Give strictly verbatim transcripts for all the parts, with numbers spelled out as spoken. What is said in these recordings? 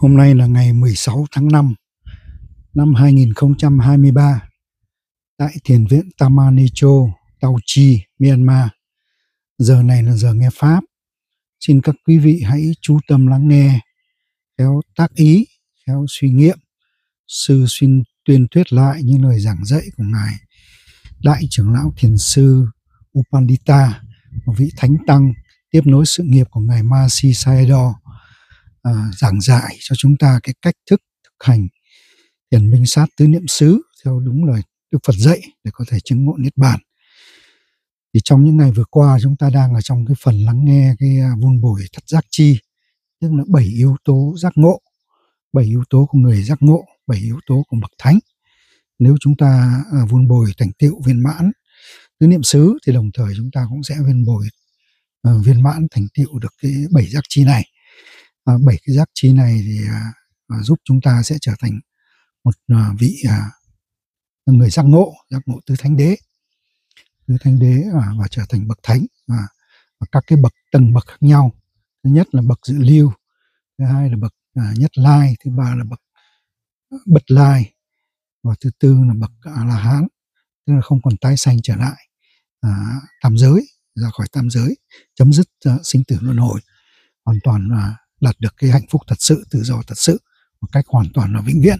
Hôm nay là ngày mười sáu tháng năm năm hai nghìn không trăm hai mươi ba tại Thiền viện Tamanicho, Tao Chi, Myanmar. Giờ này là giờ nghe Pháp. Xin các quý vị hãy chú tâm lắng nghe, khéo tác ý, khéo suy nghiệm. Sư xin tuyên thuyết lại những lời giảng dạy của Ngài Đại trưởng lão Thiền sư Upandita, một vị thánh tăng tiếp nối sự nghiệp của Ngài Mahasi Sayadaw, à, giảng dạy cho chúng ta cái cách thức thực hành thiền minh sát tứ niệm xứ theo đúng lời Đức Phật dạy để có thể chứng ngộ niết bàn. Thì trong những ngày vừa qua chúng ta đang ở trong cái phần lắng nghe cái vun bồi thất giác chi, tức là bảy yếu tố giác ngộ, bảy yếu tố của người giác ngộ, bảy yếu tố của bậc thánh. Nếu chúng ta à, vun bồi thành tựu viên mãn tứ niệm xứ thì đồng thời chúng ta cũng sẽ viên bồi à, viên mãn thành tựu được cái bảy giác chi này. À, bảy cái giác chi này thì à, à, giúp chúng ta sẽ trở thành một à, vị à, người giác ngộ, giác ngộ tứ thánh đế, tứ thánh đế à, và trở thành bậc thánh à, và các cái bậc tầng bậc khác nhau. Thứ nhất là bậc dự lưu, thứ hai là bậc à, nhất lai, thứ ba là bậc bật lai, và thứ tư là bậc a la hán, tức là không còn tái sanh trở lại à, tam giới, ra khỏi tam giới, chấm dứt uh, sinh tử luân hồi, hoàn toàn là uh, đạt được cái hạnh phúc thật sự, tự do thật sự một cách hoàn toàn là vĩnh viễn.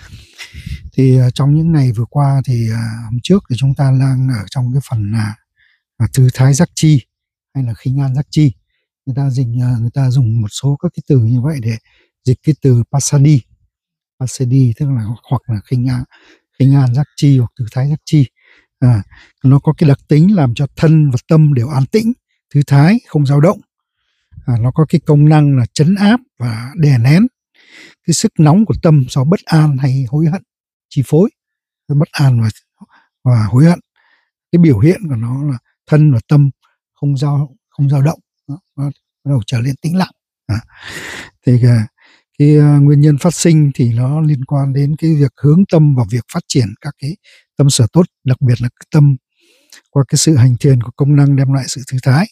Thì uh, trong những ngày vừa qua thì uh, hôm trước thì chúng ta đang ở trong cái phần là uh, thư thái giác chi hay là khinh an giác chi. Người ta dịch uh, người ta dùng một số các cái từ như vậy để dịch cái từ pasadi, pasadi tức là hoặc là khinh an, khinh an giác chi hoặc thư thái giác chi. À, nó có cái đặc tính làm cho thân và tâm đều an tĩnh, thư thái, không dao động. À, nó có cái công năng là trấn áp và đè nén cái sức nóng của tâm do bất an hay hối hận chi phối. Bất an và, và hối hận, cái biểu hiện của nó là thân và tâm không dao không dao động, nó bắt đầu trở nên tĩnh lặng. À, thì cái, cái uh, nguyên nhân phát sinh thì nó liên quan đến cái việc hướng tâm vào việc phát triển các cái tâm sở tốt, đặc biệt là cái tâm qua cái sự hành thiền của công năng đem lại sự thư thái.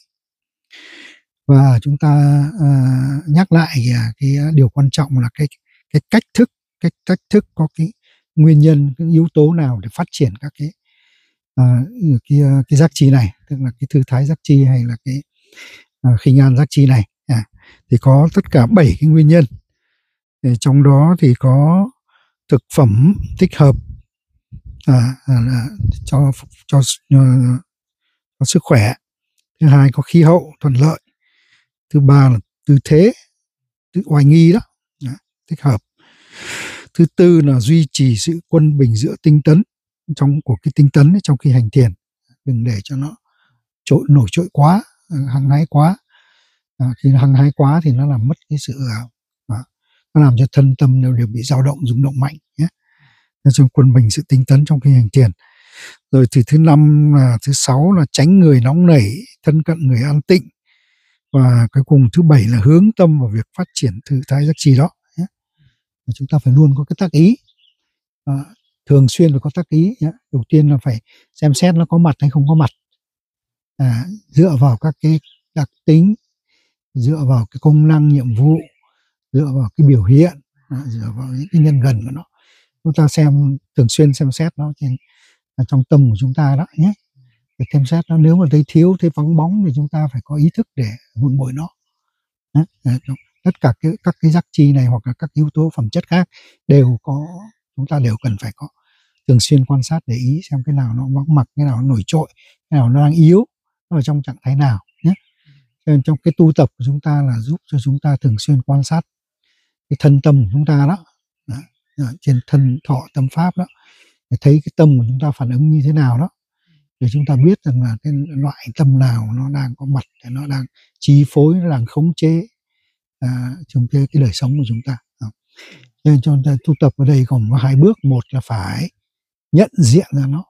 Và chúng ta uh, nhắc lại uh, cái điều quan trọng là cái cái cách thức, cái cách thức có cái nguyên nhân, cái yếu tố nào để phát triển các cái uh, cái, uh, cái giác chi này, tức là cái thư thái giác chi hay là cái uh, khinh an giác chi này. À, thì có tất cả bảy cái nguyên nhân. Thì trong đó thì có thực phẩm thích hợp à, à, cho cho uh, có sức khỏe. Thứ hai có khí hậu thuận lợi. Thứ ba là tư thế, tự oai nghi đó, đó thích hợp. Thứ tư là duy trì sự quân bình giữa tinh tấn trong của cái tinh tấn ấy, trong khi hành thiền, đừng để cho nó trội nổi trội quá, hăng hái quá. À, khi hăng hái quá thì nó làm mất cái sự à, nó làm cho thân tâm đều đều bị dao động, rung động mạnh nhé. Trong quân bình sự tinh tấn trong khi hành thiền. Rồi thì thứ năm là thứ sáu là tránh người nóng nảy, thân cận người an tịnh. Và cái cùng thứ bảy là hướng tâm vào việc phát triển thư thái giác chi đó. Nhé. Chúng ta phải luôn có cái tác ý, à, thường xuyên phải có tác ý. Nhé. Đầu tiên là phải xem xét nó có mặt hay không có mặt, à, dựa vào các cái đặc tính, dựa vào cái công năng nhiệm vụ, dựa vào cái biểu hiện, à, dựa vào những cái nhân gần của nó. Chúng ta xem thường xuyên xem xét nó trên trong tâm của chúng ta đó nhé. Để xem xét nó, nếu mà thấy thiếu, thấy vắng bóng thì chúng ta phải có ý thức để vun bồi nó. Đấy, tất cả cái, các cái giác chi này hoặc là các yếu tố phẩm chất khác đều có, chúng ta đều cần phải có thường xuyên quan sát để ý xem cái nào nó vắng mặt, cái nào nó nổi trội, cái nào nó đang yếu, nó ở trong trạng thái nào nhé. Cho nên trong cái tu tập của chúng ta là giúp cho chúng ta thường xuyên quan sát cái thân tâm của chúng ta đó, đó trên thân thọ tâm pháp đó, để thấy cái tâm của chúng ta phản ứng như thế nào đó, để chúng ta biết rằng là cái loại tâm nào nó đang có mặt, để nó đang chi phối, nó đang khống chế à, trong cái, cái đời sống của chúng ta. Cho nên cho ta tu tập ở đây còn có hai bước. Một là phải nhận diện ra nó,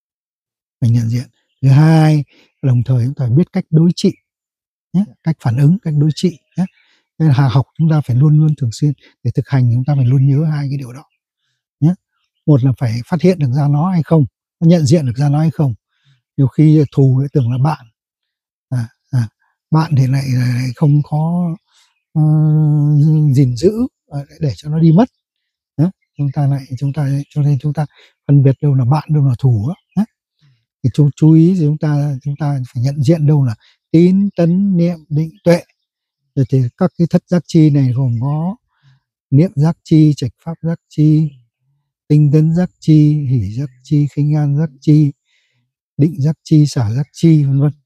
phải nhận diện. Thứ hai đồng thời chúng ta biết cách đối trị nhé, cách phản ứng, cách đối trị nhé. Nên hà học chúng ta phải luôn luôn thường xuyên, để thực hành chúng ta phải luôn nhớ hai cái điều đó nhé. Một là phải phát hiện được ra nó hay không, nhận diện được ra nó hay không. Nhiều khi thù lại tưởng là bạn, à, à, bạn thì lại, lại không có uh, gìn giữ để cho nó đi mất. Đó. Chúng ta lại chúng ta cho nên chúng ta phân biệt đâu là bạn, đâu là thù đó. Thì chú chú ý thì chúng ta chúng ta phải nhận diện đâu là tín, tấn, niệm, định, tuệ. Rồi thì các cái thất giác chi này gồm có niệm giác chi, trạch pháp giác chi, tinh tấn giác chi, hỷ giác chi, khinh an giác chi, định giác chi, xả giác chi, vân vân.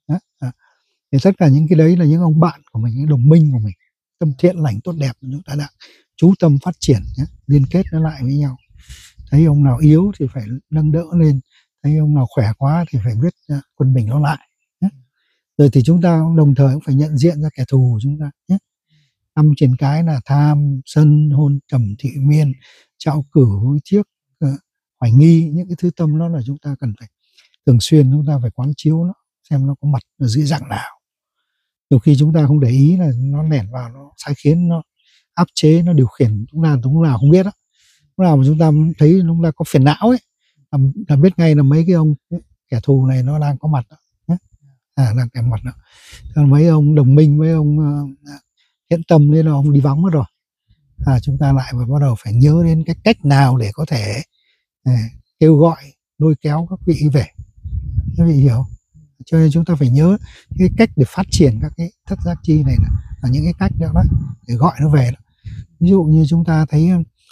Thì tất cả những cái đấy là những ông bạn của mình, những đồng minh của mình, tâm thiện lành tốt đẹp chúng ta đã chú tâm phát triển nhé, liên kết nó lại với nhau. Thấy ông nào yếu thì phải nâng đỡ lên, thấy ông nào khỏe quá thì phải biết quân bình nó lại nhé. Rồi thì chúng ta đồng thời cũng phải nhận diện ra kẻ thù của chúng ta nhé. Năm trên cái là tham, sân, hôn, trầm, thị miên, trạo cử, hối tiếc, hoài nghi, những cái thứ tâm đó là chúng ta cần phải thường xuyên chúng ta phải quán chiếu nó, xem nó có mặt ở dưới dạng nào. Nhiều khi chúng ta không để ý là nó lẻn vào, nó sai khiến, nó áp chế, nó điều khiển chúng ta, lúc nào không biết đó. Lúc nào mà chúng ta thấy chúng ta có phiền não ấy, là, là biết ngay là mấy cái ông kẻ thù này nó đang có mặt đó, nhé. À, đang kèm mặt đó. Còn mấy ông đồng minh, mấy ông uh, hiện tâm nên là ông đi vắng mất rồi. À, chúng ta lại và bắt đầu phải nhớ đến cái cách nào để có thể à, kêu gọi, lôi kéo các vị về. Các vị hiểu? Cho nên chúng ta phải nhớ cái cách để phát triển các cái thất giác chi này là, là những cái cách đó, đó để gọi nó về đó. Ví dụ như chúng ta thấy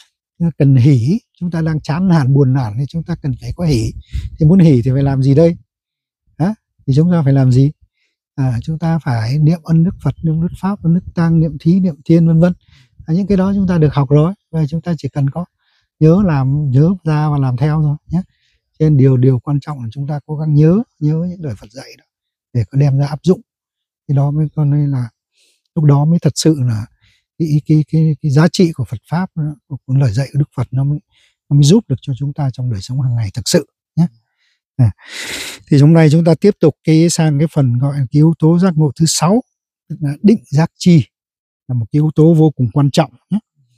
cần hỉ, chúng ta đang chán nản buồn nản thì chúng ta cần phải có hỉ. Thì muốn hỉ thì phải làm gì đây? Hả? Thì chúng ta phải làm gì? À, chúng ta phải niệm ân đức Phật, niệm đức Pháp, ân đức Tăng, niệm thí, niệm thiên, vân vân. À, những cái đó chúng ta được học rồi, và chúng ta chỉ cần có nhớ làm, nhớ ra và làm theo thôi nhé. Cho nên điều điều quan trọng là chúng ta cố gắng nhớ nhớ những lời Phật dạy đó để có đem ra áp dụng. Thì đó mới con nên là lúc đó mới thật sự là cái cái cái, cái giá trị của Phật pháp, của lời dạy của Đức Phật nó mới nó mới giúp được cho chúng ta trong đời sống hàng ngày thực sự nhé. À, thì hôm nay chúng ta tiếp tục cái sang cái phần gọi là cái yếu tố giác ngộ thứ sáu, tức là định giác chi, là một cái yếu tố vô cùng quan trọng nhé.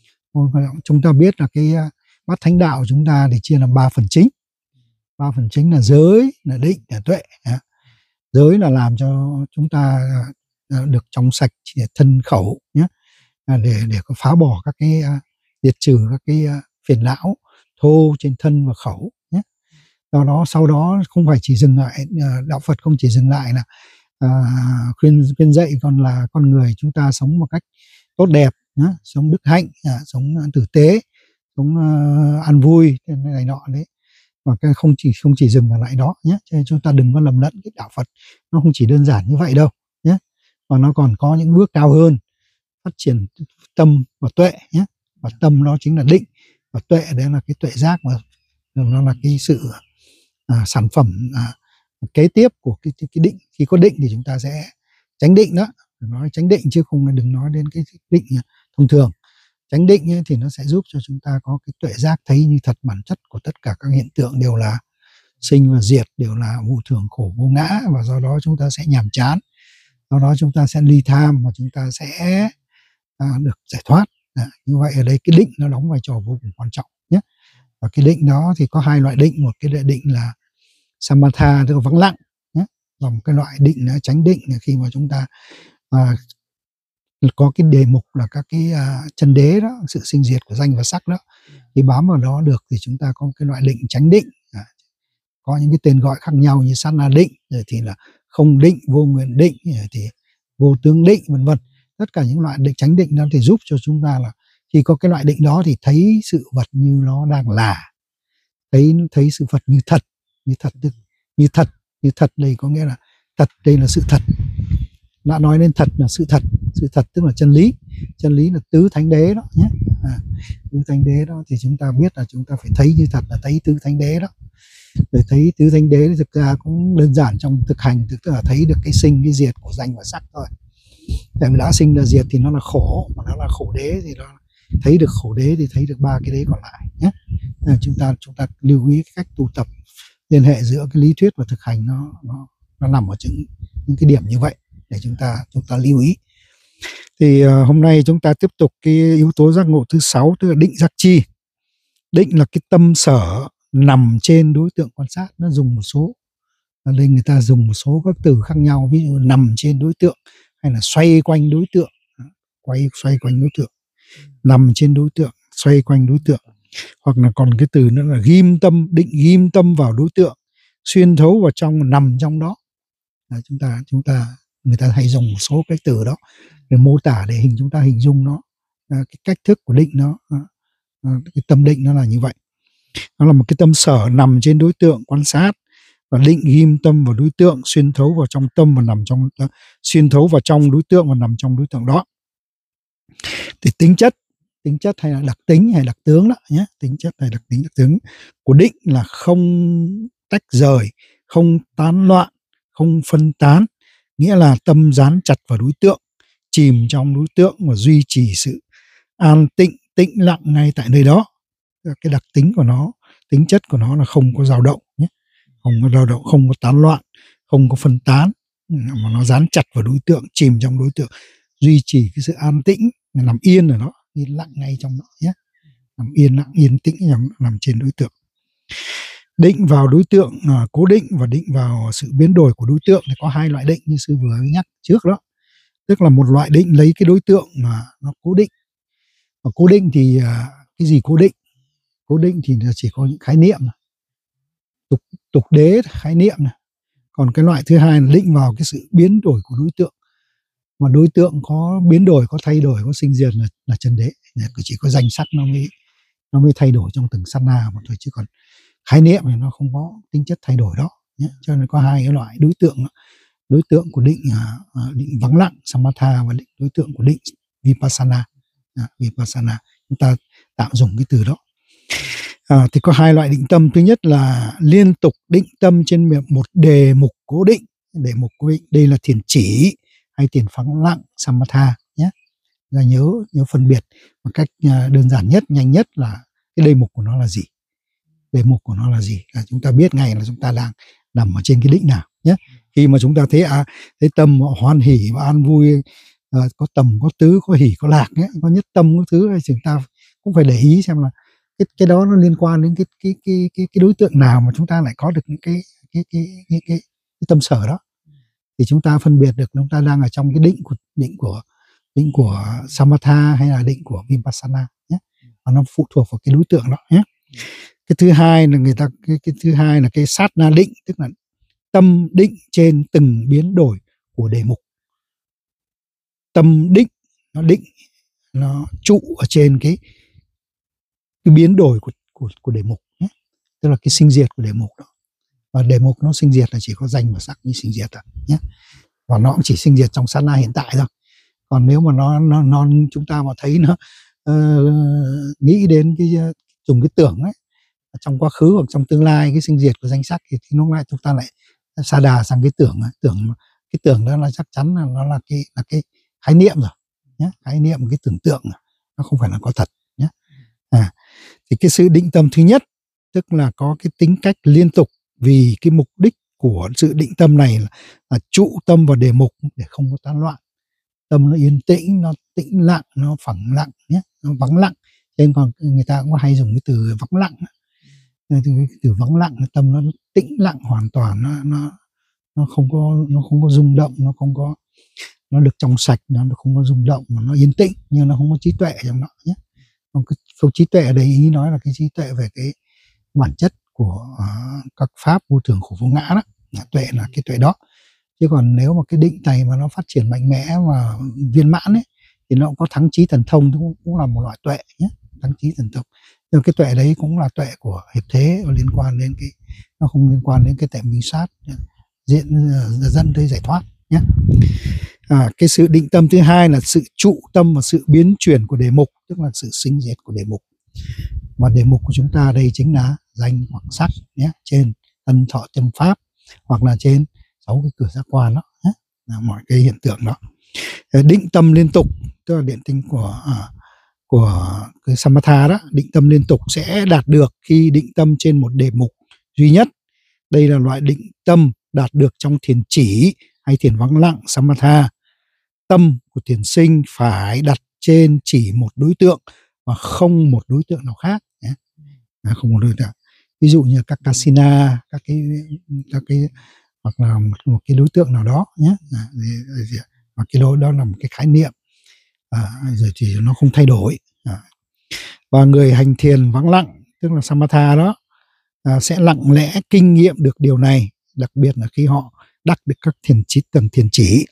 Chúng ta biết là cái bát thánh đạo của chúng ta thì chia làm ba phần chính. Ba phần chính là giới, là định, là tuệ. Giới là làm cho chúng ta được trong sạch thân khẩu nhé, để để có phá bỏ các cái diệt trừ các cái phiền não thô trên thân và khẩu nhé. Do đó sau đó không phải chỉ dừng lại, đạo Phật không chỉ dừng lại là à, khuyên khuyên dạy, còn là con người chúng ta sống một cách tốt đẹp nhé, sống đức hạnh, à, sống tử tế, sống uh, an vui này nọ đấy. Và cái không chỉ không chỉ dừng ở lại đó nhé, cho nên chúng ta đừng có lầm lẫn cái đạo Phật nó không chỉ đơn giản như vậy đâu nhé, mà nó còn có những bước cao hơn, phát triển tâm và tuệ nhé. Và tâm đó chính là định, và tuệ đấy là cái tuệ giác, mà nó là cái sự à, sản phẩm à, kế tiếp của cái, cái, cái định. Khi có định thì chúng ta sẽ tránh định đó, nói tránh định chứ không đừng nói đến cái định thông thường. Chánh định ấy, thì nó sẽ giúp cho chúng ta có cái tuệ giác thấy như thật bản chất của tất cả các hiện tượng đều là sinh và diệt, đều là vô thường khổ vô ngã, và do đó chúng ta sẽ nhàm chán, do đó chúng ta sẽ ly tham, và chúng ta sẽ à, được giải thoát. À, như vậy ở đây cái định nó đóng vai trò vô cùng quan trọng nhé. Và cái định đó thì có hai loại định, một cái định là samatha, tức là vắng lặng nhé, và một cái loại định là chánh định, là khi mà chúng ta à, có cái đề mục là các cái uh, chân đế đó, sự sinh diệt của danh và sắc đó, thì bám vào đó được thì chúng ta có cái loại định chánh định. À, có những cái tên gọi khác nhau như sát na định, rồi thì là không định, vô nguyện định, rồi thì vô tướng định, vân vân. Tất cả những loại định chánh định đó thì giúp cho chúng ta là khi có cái loại định đó thì thấy sự vật như nó đang là, thấy thấy sự vật như thật, như thật như thật như thật đây có nghĩa là thật, đây là sự thật. Đã nói đến thật là sự thật, sự thật tức là chân lý, chân lý là tứ thánh đế đó nhé. À, tứ thánh đế đó thì chúng ta biết là chúng ta phải thấy như thật là thấy tứ thánh đế đó. Để thấy tứ thánh đế thì thực ra cũng đơn giản trong thực hành, tức là thấy được cái sinh cái diệt của danh và sắc thôi. Tại vì đã sinh là diệt thì nó là khổ, mà nó là khổ đế thì nó thấy được khổ đế thì thấy được ba cái đế còn lại nhé. À, chúng ta chúng ta lưu ý cách tu tập, liên hệ giữa cái lý thuyết và thực hành nó nó nó nằm ở những những cái điểm như vậy để chúng ta chúng ta lưu ý. Thì uh, hôm nay chúng ta tiếp tục cái yếu tố giác ngộ thứ sáu, tức là định giác chi. Định là cái tâm sở nằm trên đối tượng quan sát. Nó dùng một số, ở đây người ta dùng một số các từ khác nhau, ví dụ nằm trên đối tượng hay là xoay quanh đối tượng, quay xoay quanh đối tượng. nằm trên đối tượng, xoay quanh đối tượng. Hoặc là còn cái từ nữa là ghim tâm, định ghim tâm vào đối tượng, xuyên thấu vào trong, nằm trong đó. À, chúng ta chúng ta người ta hay dùng một số cái từ đó để mô tả, để hình chúng ta hình dung nó, à, cái cách thức của định nó, à, à, cái tâm định nó là như vậy. Nó là một cái tâm sở nằm trên đối tượng quan sát, và định ghim tâm vào đối tượng, xuyên thấu vào trong tâm và nằm trong, uh, xuyên thấu vào trong đối tượng và nằm trong đối tượng đó. Thì tính chất tính chất hay là đặc tính hay đặc tướng đó nhé, tính chất hay đặc tính đặc tướng của định là không tách rời, không tán loạn, không phân tán, nghĩa là tâm dán chặt vào đối tượng, chìm trong đối tượng và duy trì sự an tịnh, tĩnh lặng ngay tại nơi đó. Cái đặc tính của nó, tính chất của nó là không có dao động nhé, không có dao động, không có tán loạn, không có phân tán, mà nó dán chặt vào đối tượng, chìm trong đối tượng, duy trì cái sự an tĩnh, nằm yên ở đó, yên lặng ngay trong đó nhé, nằm yên lặng, yên tĩnh nằm, nằm trên đối tượng. Định vào đối tượng à, cố định và định vào sự biến đổi của đối tượng thì có hai loại định như sư vừa nhắc trước đó. Tức là một loại định lấy cái đối tượng mà nó cố định. Và cố định thì à, cái gì cố định? Cố định thì là chỉ có những khái niệm, tục tục đế khái niệm này. Còn cái loại thứ hai là định vào cái sự biến đổi của đối tượng. Mà đối tượng có biến đổi, có thay đổi, có sinh diệt là, là chân đế. Chỉ có danh sắc nó mới nó mới thay đổi trong từng sát na mà thôi, chứ còn khái niệm thì nó không có tính chất thay đổi đó nhé. Cho nên có hai cái loại đối tượng, đối tượng của định uh, định vắng lặng samatha và định đối tượng của định vipassana. À, vipassana chúng ta tạm dùng cái từ đó. À, thì có hai loại định tâm. Thứ nhất là liên tục định tâm trên một đề mục cố định. Đề mục cố định đây là thiền chỉ hay thiền vắng lặng samatha nhé. Là nhớ nhớ phân biệt một cách đơn giản nhất, nhanh nhất là cái đề mục của nó là gì. Đề mục của nó là gì là chúng ta biết ngay là chúng ta đang nằm ở trên cái định nào nhé. Khi mà chúng ta thấy à, thấy tâm hoan hỉ và an vui, à, có tầm có tứ, có hỉ có lạc nhé, có nhất tâm có thứ, chúng ta cũng phải để ý xem là cái cái đó nó liên quan đến cái cái cái cái, cái đối tượng nào mà chúng ta lại có được những cái cái cái cái, cái, cái, cái tâm sở đó, thì chúng ta phân biệt được chúng ta đang ở trong cái định của định của định của samatha hay là định của vipassana nhé. Và nó phụ thuộc vào cái đối tượng đó nhé. Cái thứ hai là người ta cái, cái thứ hai là cái sát na định, tức là tâm định trên từng biến đổi của đề mục. Tâm định nó định nó trụ ở trên cái cái biến đổi của của của đề mục nhé. Tức là cái sinh diệt của đề mục đó. Và đề mục nó sinh diệt là chỉ có danh và sắc mới sinh diệt thôi nhé. Và nó cũng chỉ sinh diệt trong sát na hiện tại thôi. Còn nếu mà nó nó, nó chúng ta mà thấy nó uh, nghĩ đến cái dùng cái tưởng ấy, trong quá khứ hoặc trong tương lai, cái sinh diệt của danh sắc thì, thì lúc này chúng ta lại sa đà sang cái tưởng tưởng cái tưởng đó là chắc chắn là nó là cái là cái khái niệm rồi nhé, khái niệm, cái tưởng tượng nó không phải là có thật nhé. À, thì cái sự định tâm thứ nhất tức là có cái tính cách liên tục, vì cái mục đích của sự định tâm này là, là trụ tâm vào đề mục để không có tán loạn, tâm nó yên tĩnh, nó tĩnh lặng, nó phẳng lặng nhé, nó vắng lặng. Nên còn người ta cũng hay dùng cái từ vắng lặng. Từ, từ vắng lặng, tâm nó tĩnh lặng hoàn toàn, nó nó nó không có nó không có rung động, nó không có nó được trong sạch, nó không có rung động mà nó yên tĩnh, nhưng nó không có trí tuệ trong đó nhé. Còn cái câu trí tuệ ở đây ý nói là cái trí tuệ về cái bản chất của uh, các pháp vô thường khổ vô ngã đó, tuệ là cái tuệ đó. Chứ còn nếu mà cái định này mà nó phát triển mạnh mẽ và viên mãn ấy, thì nó cũng có thắng trí thần thông, cũng, cũng là một loại tuệ nhé, thắng trí thần thông. Nhưng cái tuệ đấy cũng là tuệ của hiệp thế, liên quan đến cái, nó không liên quan đến cái tuệ minh sát diện dân tới giải thoát nhé. À, cái sự định tâm thứ hai là sự trụ tâm và sự biến chuyển của đề mục, tức là sự sinh diệt của đề mục. Và đề mục của chúng ta đây chính là danh hoặc sắc nhé, trên thân thọ tâm pháp hoặc là trên sáu cái cửa giác quan đó nhé, là mọi cái hiện tượng đó. Định tâm liên tục tức là điện tinh của à, của cái samatha đó, định tâm liên tục sẽ đạt được khi định tâm trên một đề mục duy nhất. Đây là loại định tâm đạt được trong thiền chỉ hay thiền vắng lặng samatha. Tâm của thiền sinh phải đặt trên chỉ một đối tượng và không một đối tượng nào khác nhé. À, không một đối tượng. Ví dụ như các kasina, các cái các cái hoặc là một, một cái đối tượng nào đó nhé. À, và cái đó, đó là một cái khái niệm. à, rồi thì nó không thay đổi. À. Và người hành thiền vắng lặng, tức là Samatha đó, à, sẽ lặng lẽ kinh nghiệm được điều này, đặc biệt là khi họ đắc được các thiền trí tầng thiền chỉ.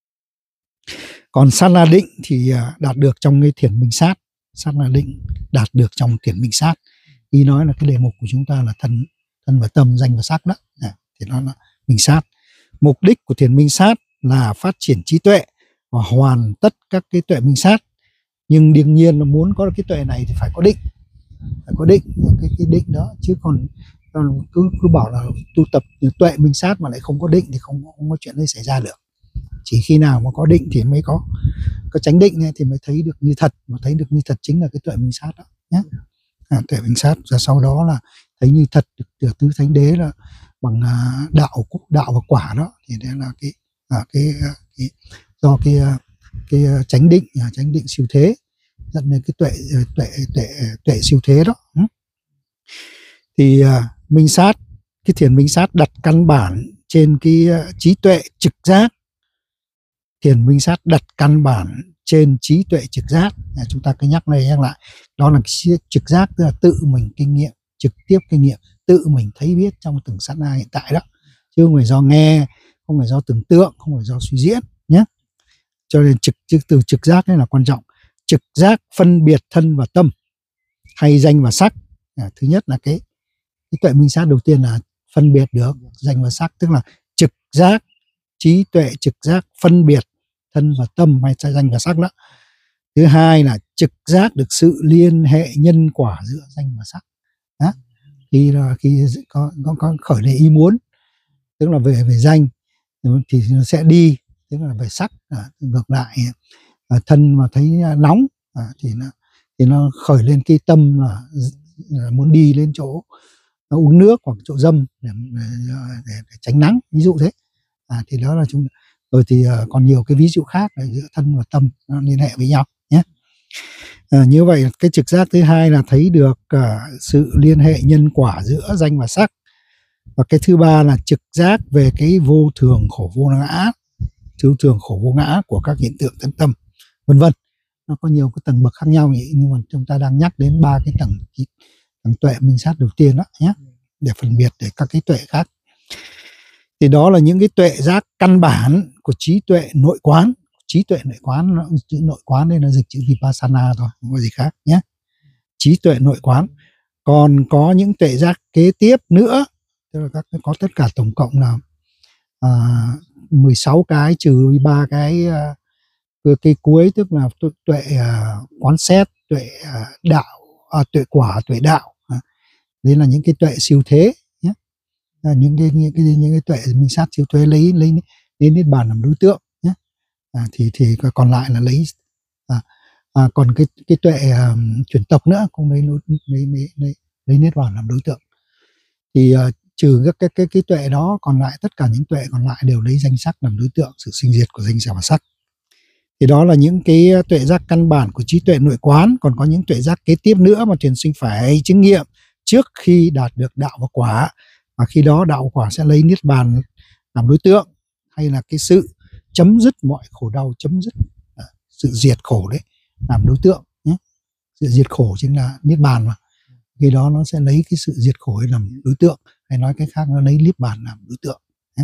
Còn sát na định thì à, đạt được trong cái thiền minh sát, sát na định đạt được trong thiền minh sát. Ý nói là cái đề mục của chúng ta là thân thân và tâm, danh và sắc đó, à, thì nó là minh sát. Mục đích của thiền minh sát là phát triển trí tuệ và hoàn tất các cái tuệ minh sát. Nhưng đương nhiên nó muốn có cái tuệ này thì phải có định, phải có định cái, cái định đó, chứ còn cứ cứ bảo là tu tập tuệ minh sát mà lại không có định thì không, không có chuyện đấy xảy ra được. Chỉ khi nào mà có định thì mới có có chánh định này thì mới thấy được như thật, mà thấy được như thật chính là cái tuệ minh sát đó nhé. À, tuệ minh sát, và sau đó là thấy như thật được, được tứ thánh đế là bằng à, đạo đạo và quả đó, thì đấy là cái à, cái, cái do cái cái chánh định à, chánh định siêu thế dẫn đến cái tuệ tuệ tuệ tuệ siêu thế đó. Thì à, minh sát, cái thiền minh sát đặt căn bản trên cái uh, trí tuệ trực giác. Thiền minh sát đặt căn bản trên trí tuệ trực giác. À, chúng ta cứ nhắc này nhắc lại, đó là cái trực giác, tức là tự mình kinh nghiệm, trực tiếp kinh nghiệm, tự mình thấy biết trong từng sát na hiện tại đó, chứ không phải do nghe, không phải do tưởng tượng, không phải do suy diễn nhé. Cho nên trực từ trực giác này là quan trọng. Trực giác phân biệt thân và tâm hay danh và sắc. À, thứ nhất là cái cái tuệ minh sát đầu tiên là phân biệt được danh và sắc, tức là trực giác, trí tuệ trực giác phân biệt thân và tâm hay danh và sắc đó. Thứ hai là trực giác được sự liên hệ nhân quả giữa danh và sắc. Đó. Khi là khi có, có, có khởi lên ý muốn, tức là về về danh thì nó sẽ đi, tức là về sắc. À, ngược lại à, thân mà thấy nóng à, thì nó thì nó khởi lên cái tâm là, là muốn đi lên chỗ nó uống nước hoặc chỗ dâm để, để, để, để tránh nắng, ví dụ thế. À, thì đó là chúng rồi thì uh, còn nhiều cái ví dụ khác là giữa thân và tâm nó liên hệ với nhau nhé. À, như vậy cái trực giác thứ hai là thấy được uh, sự liên hệ nhân quả giữa danh và sắc. Và cái thứ ba là trực giác về cái vô thường khổ vô ngã, vô thường khổ vô ngã của các hiện tượng thân tâm, vân vân. Nó có nhiều cái tầng bậc khác nhau vậy, nhưng mà chúng ta đang nhắc đến ba cái tầng tầng tuệ minh sát đầu tiên đó nhé, để phân biệt để các cái tuệ khác. Thì đó là những cái tuệ giác căn bản của trí tuệ nội quán. Trí tuệ nội quán, chữ nội quán đây là dịch chữ vipassana thôi, không có gì khác nhé. Trí tuệ nội quán. Còn có những tuệ giác kế tiếp nữa, tức là các có tất cả tổng cộng là à, mười sáu cái trừ ba cái uh, cái cuối, tức là tuệ, tuệ uh, quán xét, tuệ uh, đạo, à, tuệ quả, tuệ đạo. À, đây là những cái tuệ siêu thế nhé. À, những cái những cái những cái tuệ minh sát siêu thế lấy lấy lấy niết bàn làm đối tượng nhé. À, thì thì còn lại là lấy à, à, còn cái cái tuệ uh, chuyển tộc nữa cũng lấy lấy lấy lấy, lấy niết bàn làm đối tượng. Thì uh, trừ các cái cái cái tuệ đó, còn lại tất cả những tuệ còn lại đều lấy danh sắc làm đối tượng, sự sinh diệt của danh và sắc. Thì đó là những cái tuệ giác căn bản của trí tuệ nội quán. Còn có những tuệ giác kế tiếp nữa mà thiền sinh phải chứng nghiệm trước khi đạt được đạo và quả. Và khi đó đạo và quả sẽ lấy niết bàn làm đối tượng, hay là cái sự chấm dứt mọi khổ đau, chấm dứt à, sự diệt khổ đấy làm đối tượng nhé. Sự diệt khổ chính là niết bàn mà. Khi đó nó sẽ lấy cái sự diệt khổ ấy làm đối tượng, hay nói cách khác nó lấy niết bàn làm đối tượng nhé.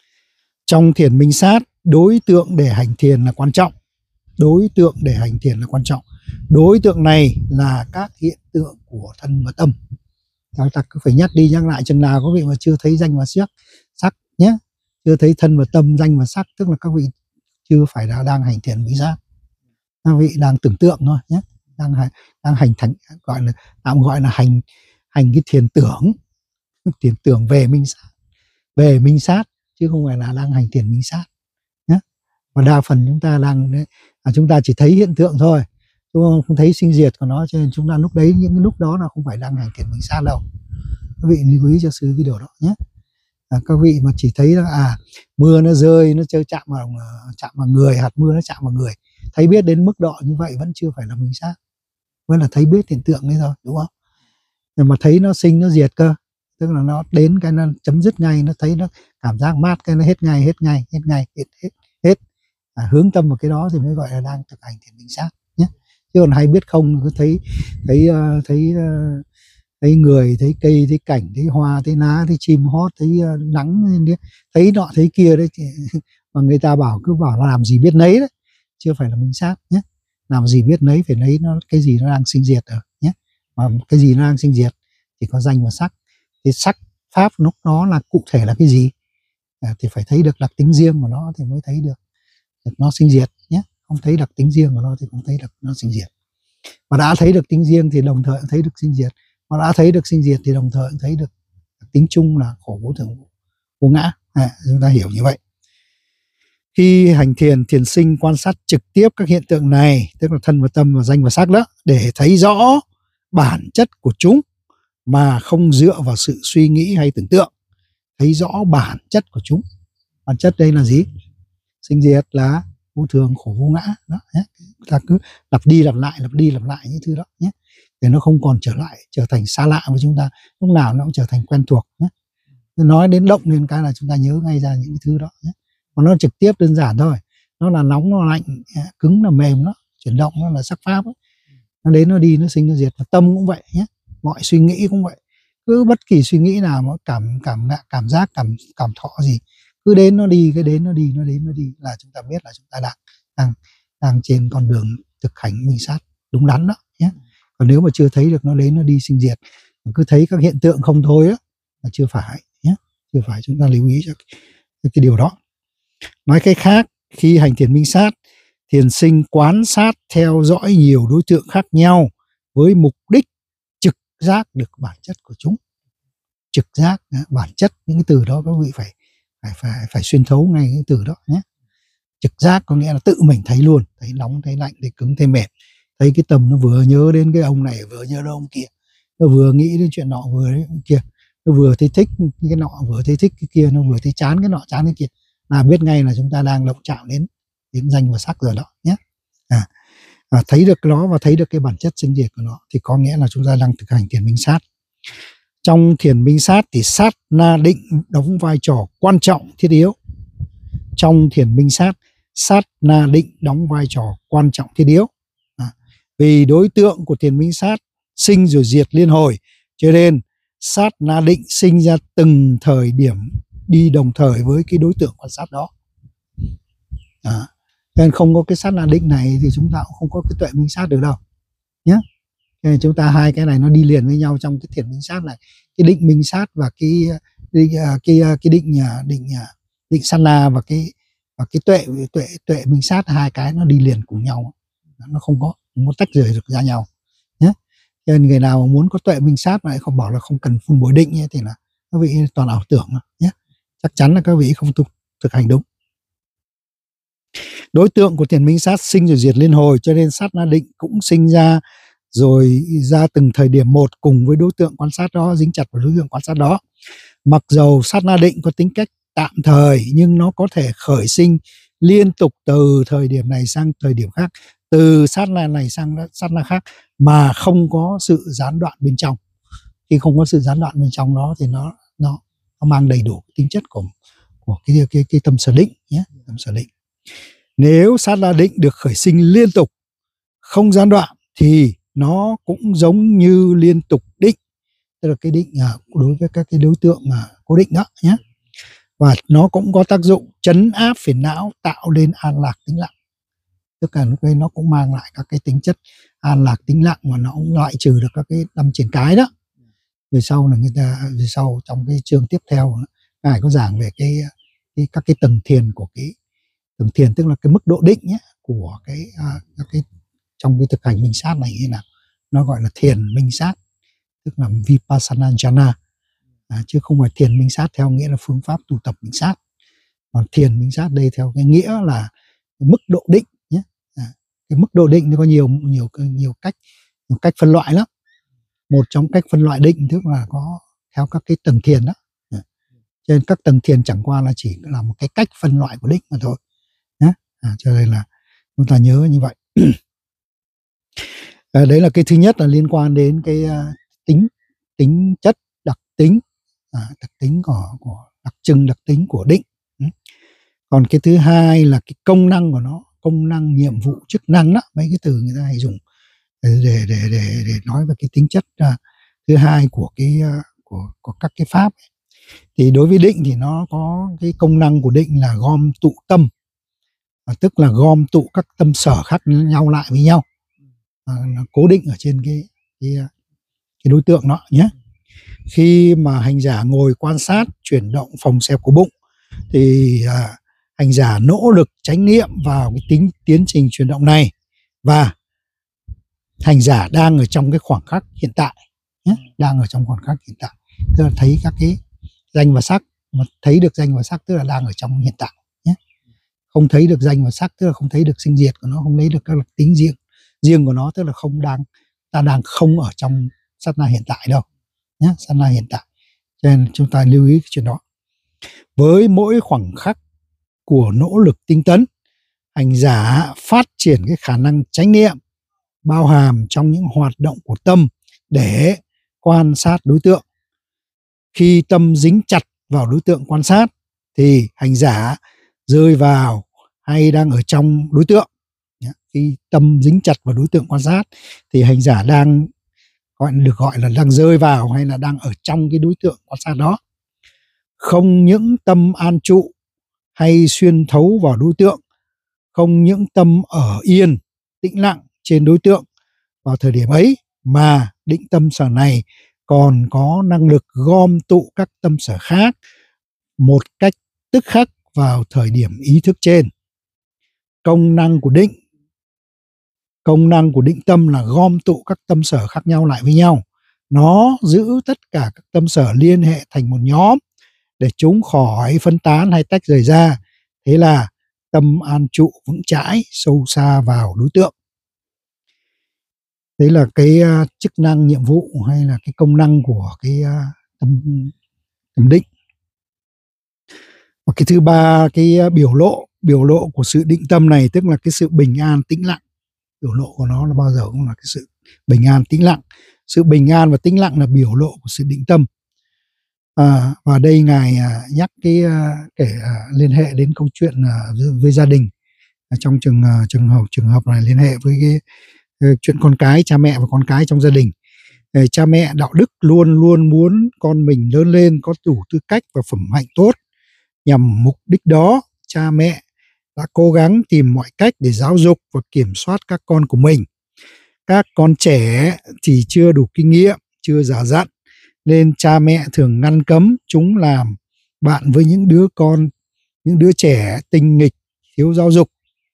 Trong thiền minh sát, đối tượng để hành thiền là quan trọng. Đối tượng để hành thiền là quan trọng. Đối tượng này là các hiện tượng của thân và tâm. Ta, ta cứ phải nhắc đi nhắc lại chừng nào có vị mà chưa thấy danh và sắc sắc nhé, chưa thấy thân và tâm, danh và sắc, tức là các vị chưa phải là đang hành thiền minh sát, các vị đang tưởng tượng thôi nhé, đang hành đang hành thành gọi là tạm gọi là hành hành cái thiền tưởng, thiền tưởng về minh sát, về minh sát chứ không phải là đang hành thiền minh sát nhé. Và đa phần chúng ta đang à, chúng ta chỉ thấy hiện tượng thôi, chúng không thấy sinh diệt của nó, cho nên chúng ta lúc đấy những cái lúc đó là không phải đang hành thiền minh sát đâu. Các vị lưu ý cho sư cái điều đó nhé. À, các vị mà chỉ thấy là à mưa nó rơi, nó chơi chạm vào chạm vào người, hạt mưa nó chạm vào người, thấy biết đến mức độ như vậy vẫn chưa phải là minh sát, vẫn là thấy biết hiện tượng đấy thôi, đúng không? Nhưng mà thấy nó sinh nó diệt cơ, tức là nó đến cái nó chấm dứt ngay, nó thấy nó cảm giác mát cái nó hết ngay, hết ngay, hết ngay, hết hết hết à, hướng tâm vào cái đó thì mới gọi là đang thực hành thiền minh sát nhé. Chứ còn hay biết không, cứ thấy thấy uh, thấy uh, thấy người, thấy cây, thấy cảnh, thấy hoa, thấy lá, thấy chim hót, thấy uh, nắng, thấy nọ thấy kia đấy mà người ta bảo cứ bảo là làm gì biết nấy đấy, chưa phải là minh sát nhé. Làm gì biết nấy, phải lấy nó cái gì nó đang sinh diệt ở nhé. Mà cái gì nó đang sinh diệt thì có danh và sắc. Thì sắc pháp lúc nó là cụ thể là cái gì, à, thì phải thấy được đặc tính riêng của nó thì mới thấy được, được nó sinh diệt nhé. Không thấy đặc tính riêng của nó thì không thấy được nó sinh diệt. Mà đã thấy được tính riêng thì đồng thời thấy được sinh diệt. Mà đã thấy được sinh diệt thì đồng thời thấy được đặc tính chung là khổ vô thường vô ngã. À, chúng ta hiểu như vậy. Khi hành thiền, thiền sinh quan sát trực tiếp các hiện tượng này, tức là thân và tâm và danh và sắc đó, để thấy rõ bản chất của chúng mà không dựa vào sự suy nghĩ hay tưởng tượng. Thấy rõ bản chất của chúng. Bản chất đây là gì? Sinh diệt là vô thường, khổ vô ngã đó nhé. Ta cứ lặp đi lặp lại, lặp đi lặp lại những thứ đó nhé, để nó không còn trở lại trở thành xa lạ với chúng ta, lúc nào nó cũng trở thành quen thuộc nhé. Nói đến động lên cái là chúng ta nhớ ngay ra những thứ đó nhé. Mà nó trực tiếp đơn giản thôi, nó là nóng, nó lạnh, cứng là mềm, nó chuyển động, nó là sắc pháp ấy. Nó đến nó đi, nó sinh nó diệt. Và tâm cũng vậy nhé, mọi suy nghĩ cũng vậy. Cứ bất kỳ suy nghĩ nào mà cảm cảm cảm giác cảm cảm thọ gì, cứ đến nó đi, cái đến nó đi, nó đến nó đi là chúng ta biết là chúng ta đang đang đang trên con đường thực hành minh sát đúng đắn đó nhé. Còn nếu mà chưa thấy được nó đến nó đi sinh diệt, mà cứ thấy các hiện tượng không thôi á, là chưa phải nhé, chưa phải. Chúng ta lưu ý cho cái, cái điều đó. Nói cách khác, khi hành thiền minh sát, thiền sinh quan sát theo dõi nhiều đối tượng khác nhau với mục đích trực giác được bản chất của chúng. Trực giác bản chất, những cái từ đó các vị phải phải phải phải xuyên thấu ngay cái từ đó nhé. Trực giác có nghĩa là tự mình thấy luôn, thấy nóng, thấy lạnh, thấy cứng, thấy mềm, thấy cái tâm nó vừa nhớ đến cái ông này, vừa nhớ đến ông kia, nó vừa nghĩ đến chuyện nọ, vừa đến kia, nó vừa thấy thích cái nọ, vừa thấy thích cái kia, nó vừa thấy chán cái nọ, chán cái kia, là biết ngay là chúng ta đang động chạm đến đến danh và sắc rồi đó nhé. À, à, thấy được nó và thấy được cái bản chất sinh diệt của nó thì có nghĩa là chúng ta đang thực hành thiền minh sát. Trong thiền minh sát thì sát na định đóng vai trò quan trọng thiết yếu. Trong thiền minh sát, sát na định đóng vai trò quan trọng thiết yếu. À, vì đối tượng của thiền minh sát sinh rồi diệt liên hồi, cho nên sát na định sinh ra từng thời điểm đi đồng thời với cái đối tượng quan sát đó. À, nên không có cái sát na định này thì chúng ta cũng không có cái tuệ minh sát được đâu nhé. Nên chúng ta hai cái này nó đi liền với nhau trong cái thiền minh sát này. Cái định minh sát và cái cái cái, cái định định định sát na và cái và cái tuệ tuệ tuệ minh sát, hai cái nó đi liền cùng nhau, nó không có không có tách rời được ra nhau nhé. Nên người nào mà muốn có tuệ minh sát mà lại không bảo là không cần phun bồi định ấy, thì là các vị toàn ảo tưởng nhé. Chắc chắn là các vị không tu, thực hành đúng. Đối tượng của thiền minh sát sinh rồi diệt liên hồi, cho nên sát na định cũng sinh ra rồi ra từng thời điểm một cùng với đối tượng quan sát đó, dính chặt vào đối tượng quan sát đó. Mặc dầu sát na định có tính cách tạm thời nhưng nó có thể khởi sinh liên tục từ thời điểm này sang thời điểm khác, từ sát na này sang sát na khác mà không có sự gián đoạn bên trong. Khi không có sự gián đoạn bên trong đó thì nó nó, nó mang đầy đủ tính chất của của cái cái cái tâm sở định nhé, tâm sở định. Nếu sát na định được khởi sinh liên tục không gián đoạn thì nó cũng giống như liên tục định, tức là cái định đối với các cái đối tượng mà cố định đó nhé. Và nó cũng có tác dụng trấn áp phiền não, tạo lên an lạc tĩnh lặng. Tức là lúc đây nó cũng mang lại các cái tính chất an lạc tĩnh lặng, mà nó cũng loại trừ được các cái năm triển cái đó. Về sau là người ta về sau trong cái chương tiếp theo ngài có giảng về cái, cái các cái tầng thiền của cái tầng thiền, tức là cái mức độ định nhé của cái, à, các cái trong cái thực hành minh sát này như nào. Nó gọi là thiền minh sát, tức là vipassana jhana, à, chứ không phải thiền minh sát theo nghĩa là phương pháp tu tập minh sát. Còn thiền minh sát đây theo cái nghĩa là cái mức độ định nhé. À, cái mức độ định nó có nhiều nhiều nhiều cách nhiều cách phân loại lắm. Một trong cách phân loại định tức là có theo các cái tầng thiền đó. À, cho nên các tầng thiền chẳng qua là chỉ là một cái cách phân loại của định mà thôi nhé. À, cho nên là chúng ta nhớ như vậy. À, đấy là cái thứ nhất là liên quan đến cái uh, tính tính chất đặc tính, à, đặc tính của, của đặc trưng đặc tính của định. Còn cái thứ hai là cái công năng của nó, công năng, nhiệm vụ, chức năng đó, mấy cái từ người ta hay dùng để để để để, để nói về cái tính chất uh, thứ hai của cái uh, của của các cái pháp. Thì đối với định thì nó có cái công năng của định là gom tụ tâm, à, tức là gom tụ các tâm sở khác nhau lại với nhau, à, nó cố định ở trên cái cái, cái đối tượng đó nhé. Khi mà hành giả ngồi quan sát chuyển động phòng xẹp của bụng thì à, hành giả nỗ lực chánh niệm vào cái tính tiến trình chuyển động này, và hành giả đang ở trong cái khoảng khắc hiện tại nhé, đang ở trong khoảng khắc hiện tại, tức là thấy các cái danh và sắc, mà thấy được danh và sắc tức là đang ở trong hiện tại nhé. Không thấy được danh và sắc tức là không thấy được sinh diệt của nó, không lấy được các đặc tính riêng riêng của nó, tức là không đang ta đang không ở trong sát na hiện tại đâu nhé, sát na hiện tại. Cho nên chúng ta lưu ý cái chuyện đó. Với mỗi khoảng khắc của nỗ lực tinh tấn, hành giả phát triển cái khả năng chánh niệm bao hàm trong những hoạt động của tâm để quan sát đối tượng. Khi tâm dính chặt vào đối tượng quan sát thì hành giả rơi vào hay đang ở trong đối tượng. Khi tâm dính chặt vào đối tượng quan sát thì hành giả đang gọi được gọi là đang rơi vào hay là đang ở trong cái đối tượng quan sát đó. Không những tâm an trụ hay xuyên thấu vào đối tượng, không những tâm ở yên tĩnh lặng trên đối tượng vào thời điểm ấy, mà định tâm sở này còn có năng lực gom tụ các tâm sở khác một cách tức khắc vào thời điểm ý thức trên. Công năng của định Công năng của định tâm là gom tụ các tâm sở khác nhau lại với nhau. Nó giữ tất cả các tâm sở liên hệ thành một nhóm để chúng khỏi phân tán hay tách rời ra. Thế là tâm an trụ vững chãi sâu xa vào đối tượng. Đấy là cái uh, chức năng, nhiệm vụ hay là cái công năng của cái uh, tâm, tâm định. Và cái thứ ba, cái uh, biểu lộ biểu lộ của sự định tâm này tức là cái sự bình an tĩnh lặng. Biểu lộ của nó là bao giờ cũng là cái sự bình an tĩnh lặng. Sự bình an và tĩnh lặng là biểu lộ của sự định tâm. À, và đây ngài à, nhắc cái à, kể à, liên hệ đến câu chuyện à, với, với gia đình. À, trong trường à, trường hợp trường hợp này liên hệ với cái à, chuyện con cái, cha mẹ và con cái trong gia đình. À, cha mẹ đạo đức luôn luôn muốn con mình lớn lên có đủ tư cách và phẩm hạnh tốt. Nhằm mục đích đó, cha mẹ đã cố gắng tìm mọi cách để giáo dục và kiểm soát các con của mình. Các con trẻ thì chưa đủ kinh nghiệm, chưa già dặn, nên cha mẹ thường ngăn cấm chúng làm bạn với những đứa con, những đứa trẻ tinh nghịch, thiếu giáo dục.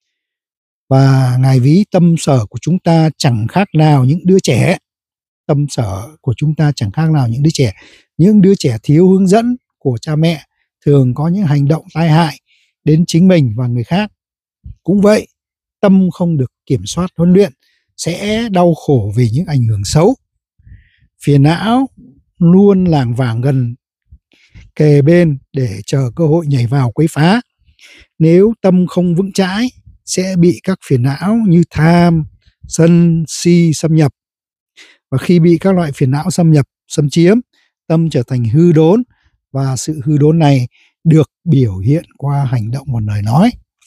Và ngài ví tâm sở của chúng ta chẳng khác nào những đứa trẻ. Tâm sở của chúng ta chẳng khác nào những đứa trẻ. Những đứa trẻ thiếu hướng dẫn của cha mẹ thường có những hành động tai hại đến chính mình và người khác. Cũng vậy, tâm không được kiểm soát huấn luyện sẽ đau khổ vì những ảnh hưởng xấu. Phiền não luôn lảng vảng gần kề bên để chờ cơ hội nhảy vào quấy phá. Nếu tâm không vững chãi sẽ bị các phiền não như tham, sân, si xâm nhập. Và khi bị các loại phiền não xâm nhập, xâm chiếm, tâm trở thành hư đốn, và sự hư đốn này được biểu hiện qua hành động và lời nói.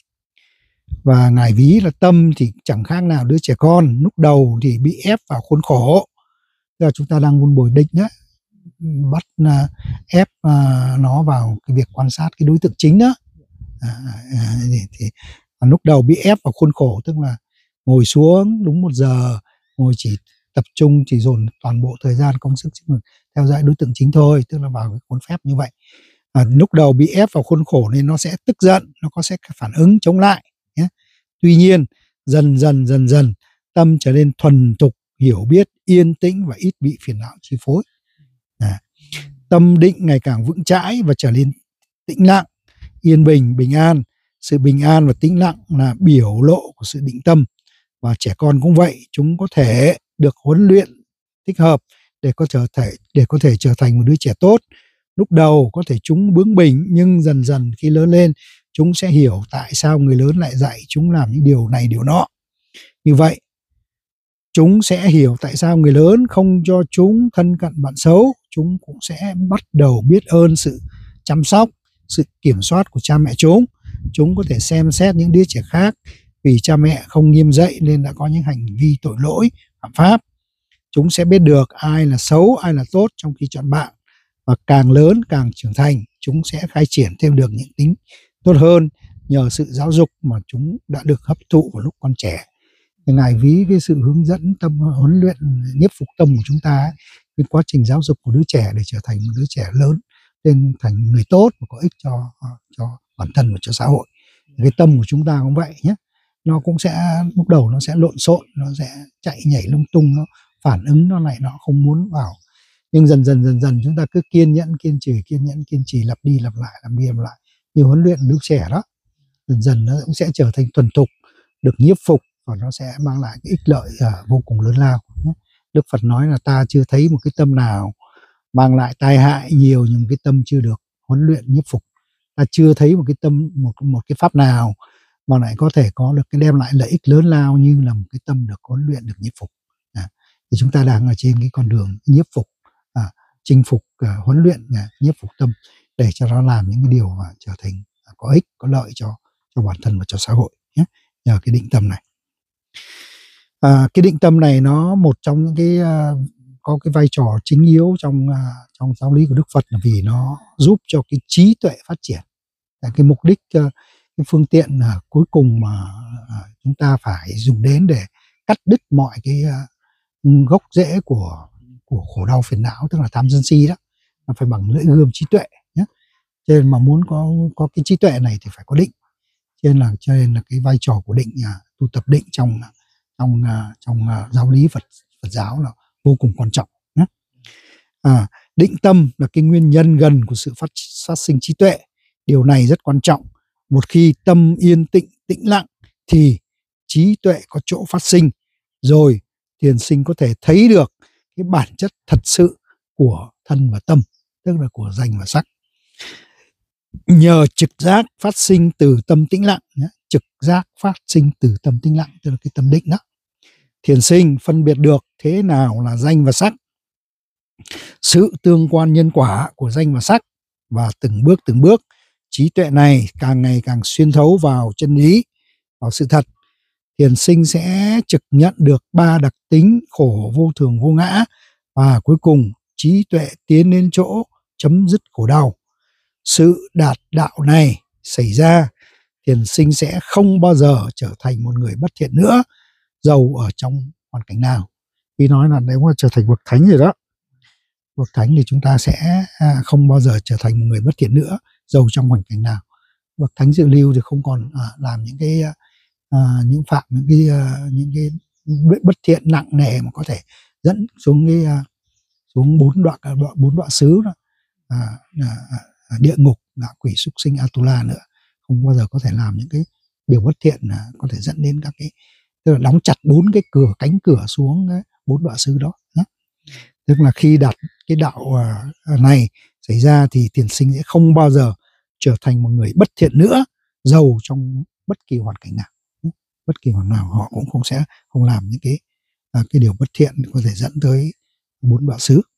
Và ngài ví là tâm thì chẳng khác nào đứa trẻ con, lúc đầu thì bị ép vào khuôn khổ. Giờ chúng ta đang buôn bồi định đó, bắt uh, ép uh, nó vào cái việc quan sát cái đối tượng chính đó. À, à, thì, thì à, lúc đầu bị ép vào khuôn khổ tức là ngồi xuống đúng một giờ, ngồi chỉ tập trung, chỉ dồn toàn bộ thời gian công sức theo dõi đối tượng chính thôi, tức là vào cái khuôn phép như vậy. À, lúc đầu bị ép vào khuôn khổ nên nó sẽ tức giận, nó có sẽ phản ứng chống lại nhé. Tuy nhiên dần dần dần dần tâm trở nên thuần thục, hiểu biết, yên tĩnh và ít bị phiền não chi phối. À, tâm định ngày càng vững chãi và trở nên tĩnh lặng, yên bình, bình an. Sự bình an và tĩnh lặng là biểu lộ của sự định tâm. Và trẻ con cũng vậy, chúng có thể được huấn luyện thích hợp để có trở thể để có thể trở thành một đứa trẻ tốt. Lúc đầu có thể chúng bướng bỉnh, nhưng dần dần khi lớn lên chúng sẽ hiểu tại sao người lớn lại dạy chúng làm những điều này điều nọ. Như vậy chúng sẽ hiểu tại sao người lớn không cho chúng thân cận bạn xấu. Chúng cũng sẽ bắt đầu biết ơn sự chăm sóc, sự kiểm soát của cha mẹ chúng. Chúng có thể xem xét những đứa trẻ khác vì cha mẹ không nghiêm dạy nên đã có những hành vi tội lỗi, phạm pháp. Chúng sẽ biết được ai là xấu, ai là tốt trong khi chọn bạn. Và càng lớn, càng trưởng thành, chúng sẽ khai triển thêm được những tính tốt hơn nhờ sự giáo dục mà chúng đã được hấp thụ vào lúc còn trẻ. Ngài ví cái sự hướng dẫn tâm huấn luyện nhiếp phục tâm của chúng ta ấy, cái quá trình giáo dục của đứa trẻ để trở thành một đứa trẻ lớn lên thành người tốt và có ích cho cho bản thân và cho xã hội. Cái tâm của chúng ta cũng vậy nhé, nó cũng sẽ lúc đầu nó sẽ lộn xộn, nó sẽ chạy nhảy lung tung, nó phản ứng nó này nó không muốn vào, nhưng dần dần dần dần chúng ta cứ kiên nhẫn kiên trì kiên nhẫn kiên trì lặp đi lặp lại lặp đi lặp lại như huấn luyện đứa trẻ đó, dần dần nó cũng sẽ trở thành thuần thục, được nhiếp phục và nó sẽ mang lại cái ích lợi uh, vô cùng lớn lao. Đức Phật nói là ta chưa thấy một cái tâm nào mang lại tai hại nhiều nhưng cái tâm chưa được huấn luyện nhiếp phục. Ta chưa thấy một cái tâm một một cái pháp nào mà lại có thể có được cái đem lại lợi ích lớn lao như là một cái tâm được huấn luyện được nhiếp phục. À, thì chúng ta đang ở trên cái con đường nhiếp phục, à, chinh phục, à, huấn luyện, à, nhiếp phục tâm để cho nó làm những cái điều mà trở thành à, có ích có lợi cho cho bản thân và cho xã hội nhé, nhờ cái định tâm này. À, cái định tâm này nó một trong những cái uh, có cái vai trò chính yếu trong uh, trong giáo lý của Đức Phật là vì nó giúp cho cái trí tuệ phát triển. À, cái mục đích uh, cái phương tiện uh, cuối cùng mà uh, chúng ta phải dùng đến để cắt đứt mọi cái uh, gốc rễ của của khổ đau phiền não, tức là tham sân si đó, nó phải bằng lưỡi gươm trí tuệ nhé. Cho nên mà muốn có có cái trí tuệ này thì phải có định. Cho nên là cho nên là cái vai trò của định, uh, tu tập định trong trong uh, trong uh, giáo lý Phật Phật giáo là vô cùng quan trọng nhé. À, định tâm là cái nguyên nhân gần của sự phát phát sinh trí tuệ. Điều này rất quan trọng. Một khi tâm yên tĩnh tĩnh lặng thì trí tuệ có chỗ phát sinh, rồi thiền sinh có thể thấy được cái bản chất thật sự của thân và tâm, tức là của danh và sắc. Nhờ trực giác phát sinh từ tâm tĩnh lặng nhé. Trực giác phát sinh từ tâm tĩnh lặng, tức là cái tâm định đó. Thiền sinh phân biệt được thế nào là danh và sắc, sự tương quan nhân quả của danh và sắc, và từng bước từng bước trí tuệ này càng ngày càng xuyên thấu vào chân lý, vào sự thật. Thiền sinh sẽ trực nhận được ba đặc tính khổ vô thường vô ngã, và cuối cùng trí tuệ tiến đến chỗ chấm dứt khổ đau. Sự đạt đạo này xảy ra, thiền sinh sẽ không bao giờ trở thành một người bất thiện nữa, dầu ở trong hoàn cảnh nào. Khi nói là nếu mà trở thành bậc thánh rồi đó, bậc thánh thì chúng ta sẽ không bao giờ trở thành một người bất thiện nữa, dầu trong hoàn cảnh nào. Bậc thánh dự lưu thì không còn à, làm những cái à, những phạm những cái à, những cái bất thiện nặng nề mà có thể dẫn xuống cái à, xuống bốn đoạn bốn đoạn xứ đó, à, à, à, địa ngục, ngạ quỷ, súc sinh, Atula nữa. Không bao giờ có thể làm những cái điều bất thiện à, có thể dẫn đến các cái, tức là đóng chặt bốn cái cửa cánh cửa xuống cái bốn đoạn xứ đó nhé. Tức là khi đạt cái đạo à, này xảy ra thì thiền sinh sẽ không bao giờ trở thành một người bất thiện nữa, dầu trong bất kỳ hoàn cảnh nào. Bất kỳ hoàn nào họ cũng không sẽ không làm những cái à, cái điều bất thiện có thể dẫn tới bốn đoạn xứ.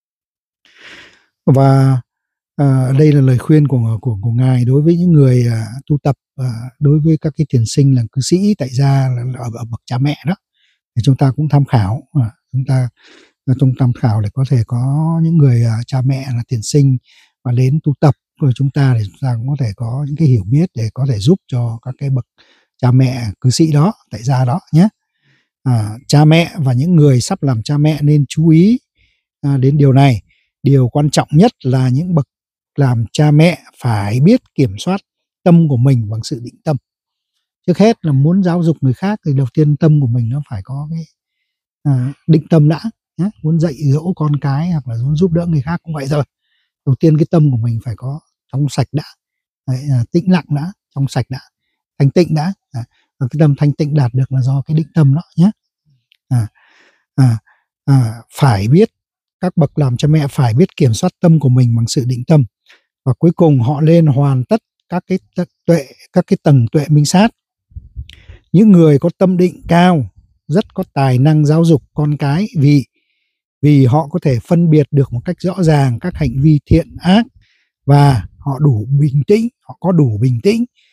Và à, đây là lời khuyên của của của ngài đối với những người à, tu tập, à, đối với các cái thiền sinh là cư sĩ tại gia là, là ở, ở bậc cha mẹ đó, thì chúng ta cũng tham khảo, à, chúng ta trong tham khảo để có thể có những người à, cha mẹ là thiền sinh và đến tu tập của chúng ta, để chúng ta cũng có thể có những cái hiểu biết để có thể giúp cho các cái bậc cha mẹ cư sĩ đó, tại gia đó nhé. À, cha mẹ và những người sắp làm cha mẹ nên chú ý à, đến điều này. Điều quan trọng nhất là những bậc làm cha mẹ phải biết kiểm soát tâm của mình bằng sự định tâm. Trước hết là muốn giáo dục người khác thì đầu tiên tâm của mình nó phải có cái à, định tâm đã nhé. Muốn dạy dỗ con cái hoặc là muốn giúp đỡ người khác cũng vậy thôi. Đầu tiên cái tâm của mình phải có trong sạch đã. Đấy, à, tĩnh lặng đã, trong sạch đã, thanh tịnh đã. À, và cái tâm thanh tịnh đạt được là do cái định tâm đó nhé. À, à, à, phải biết, các bậc làm cha mẹ phải biết kiểm soát tâm của mình bằng sự định tâm. Và cuối cùng họ nên hoàn tất các cái tuệ, các cái tầng tuệ minh sát. Những người có tâm định cao rất có tài năng giáo dục con cái, vì vì họ có thể phân biệt được một cách rõ ràng các hành vi thiện ác, và họ đủ bình tĩnh, họ có đủ bình tĩnh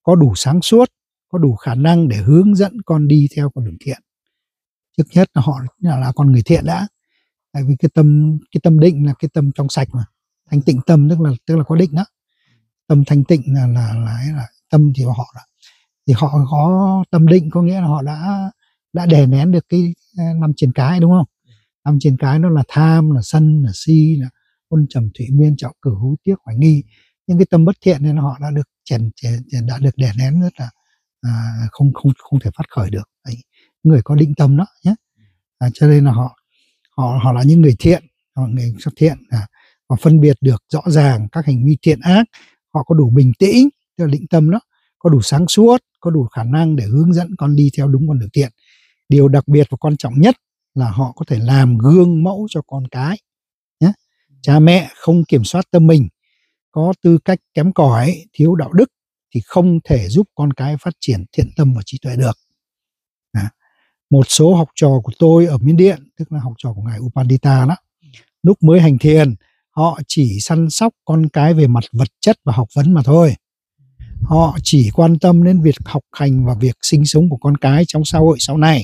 có đủ sáng suốt, có đủ khả năng để hướng dẫn con đi theo con đường thiện. Trước nhất là họ là, là con người thiện đã. Tại vì cái tâm cái tâm định là cái tâm trong sạch mà. Thanh tịnh tâm tức là tức là có định đó. Tâm thanh tịnh là là là, là tâm thì họ là, thì họ có tâm định, có nghĩa là họ đã đã đè nén được cái năm triền cái, đúng không? Năm triền cái nó là tham, là sân, là si, là ôn trầm thủy miên, trạo cử, hối tiếc, hoài nghi. Nhưng cái tâm bất thiện nên họ đã được chèn, chèn, chèn đã được đè nén rất là à, không không không thể phát khởi được. Đấy, người có định tâm đó nhé. À, cho nên là họ họ họ là những người thiện, họ người xuất thiện, à, họ phân biệt được rõ ràng các hành vi thiện ác, họ có đủ bình tĩnh, tức là định tâm đó, có đủ sáng suốt, có đủ khả năng để hướng dẫn con đi theo đúng con đường thiện. Điều đặc biệt và quan trọng nhất là họ có thể làm gương mẫu cho con cái nhé. Cha mẹ không kiểm soát tâm mình, có tư cách kém cỏi, thiếu đạo đức thì không thể giúp con cái phát triển thiện tâm và trí tuệ được. À, một số học trò của tôi ở Miến Điện, tức là học trò của ngài Upandita đó, lúc mới hành thiền họ chỉ săn sóc con cái về mặt vật chất và học vấn mà thôi. Họ chỉ quan tâm đến việc học hành và việc sinh sống của con cái trong xã hội sau này.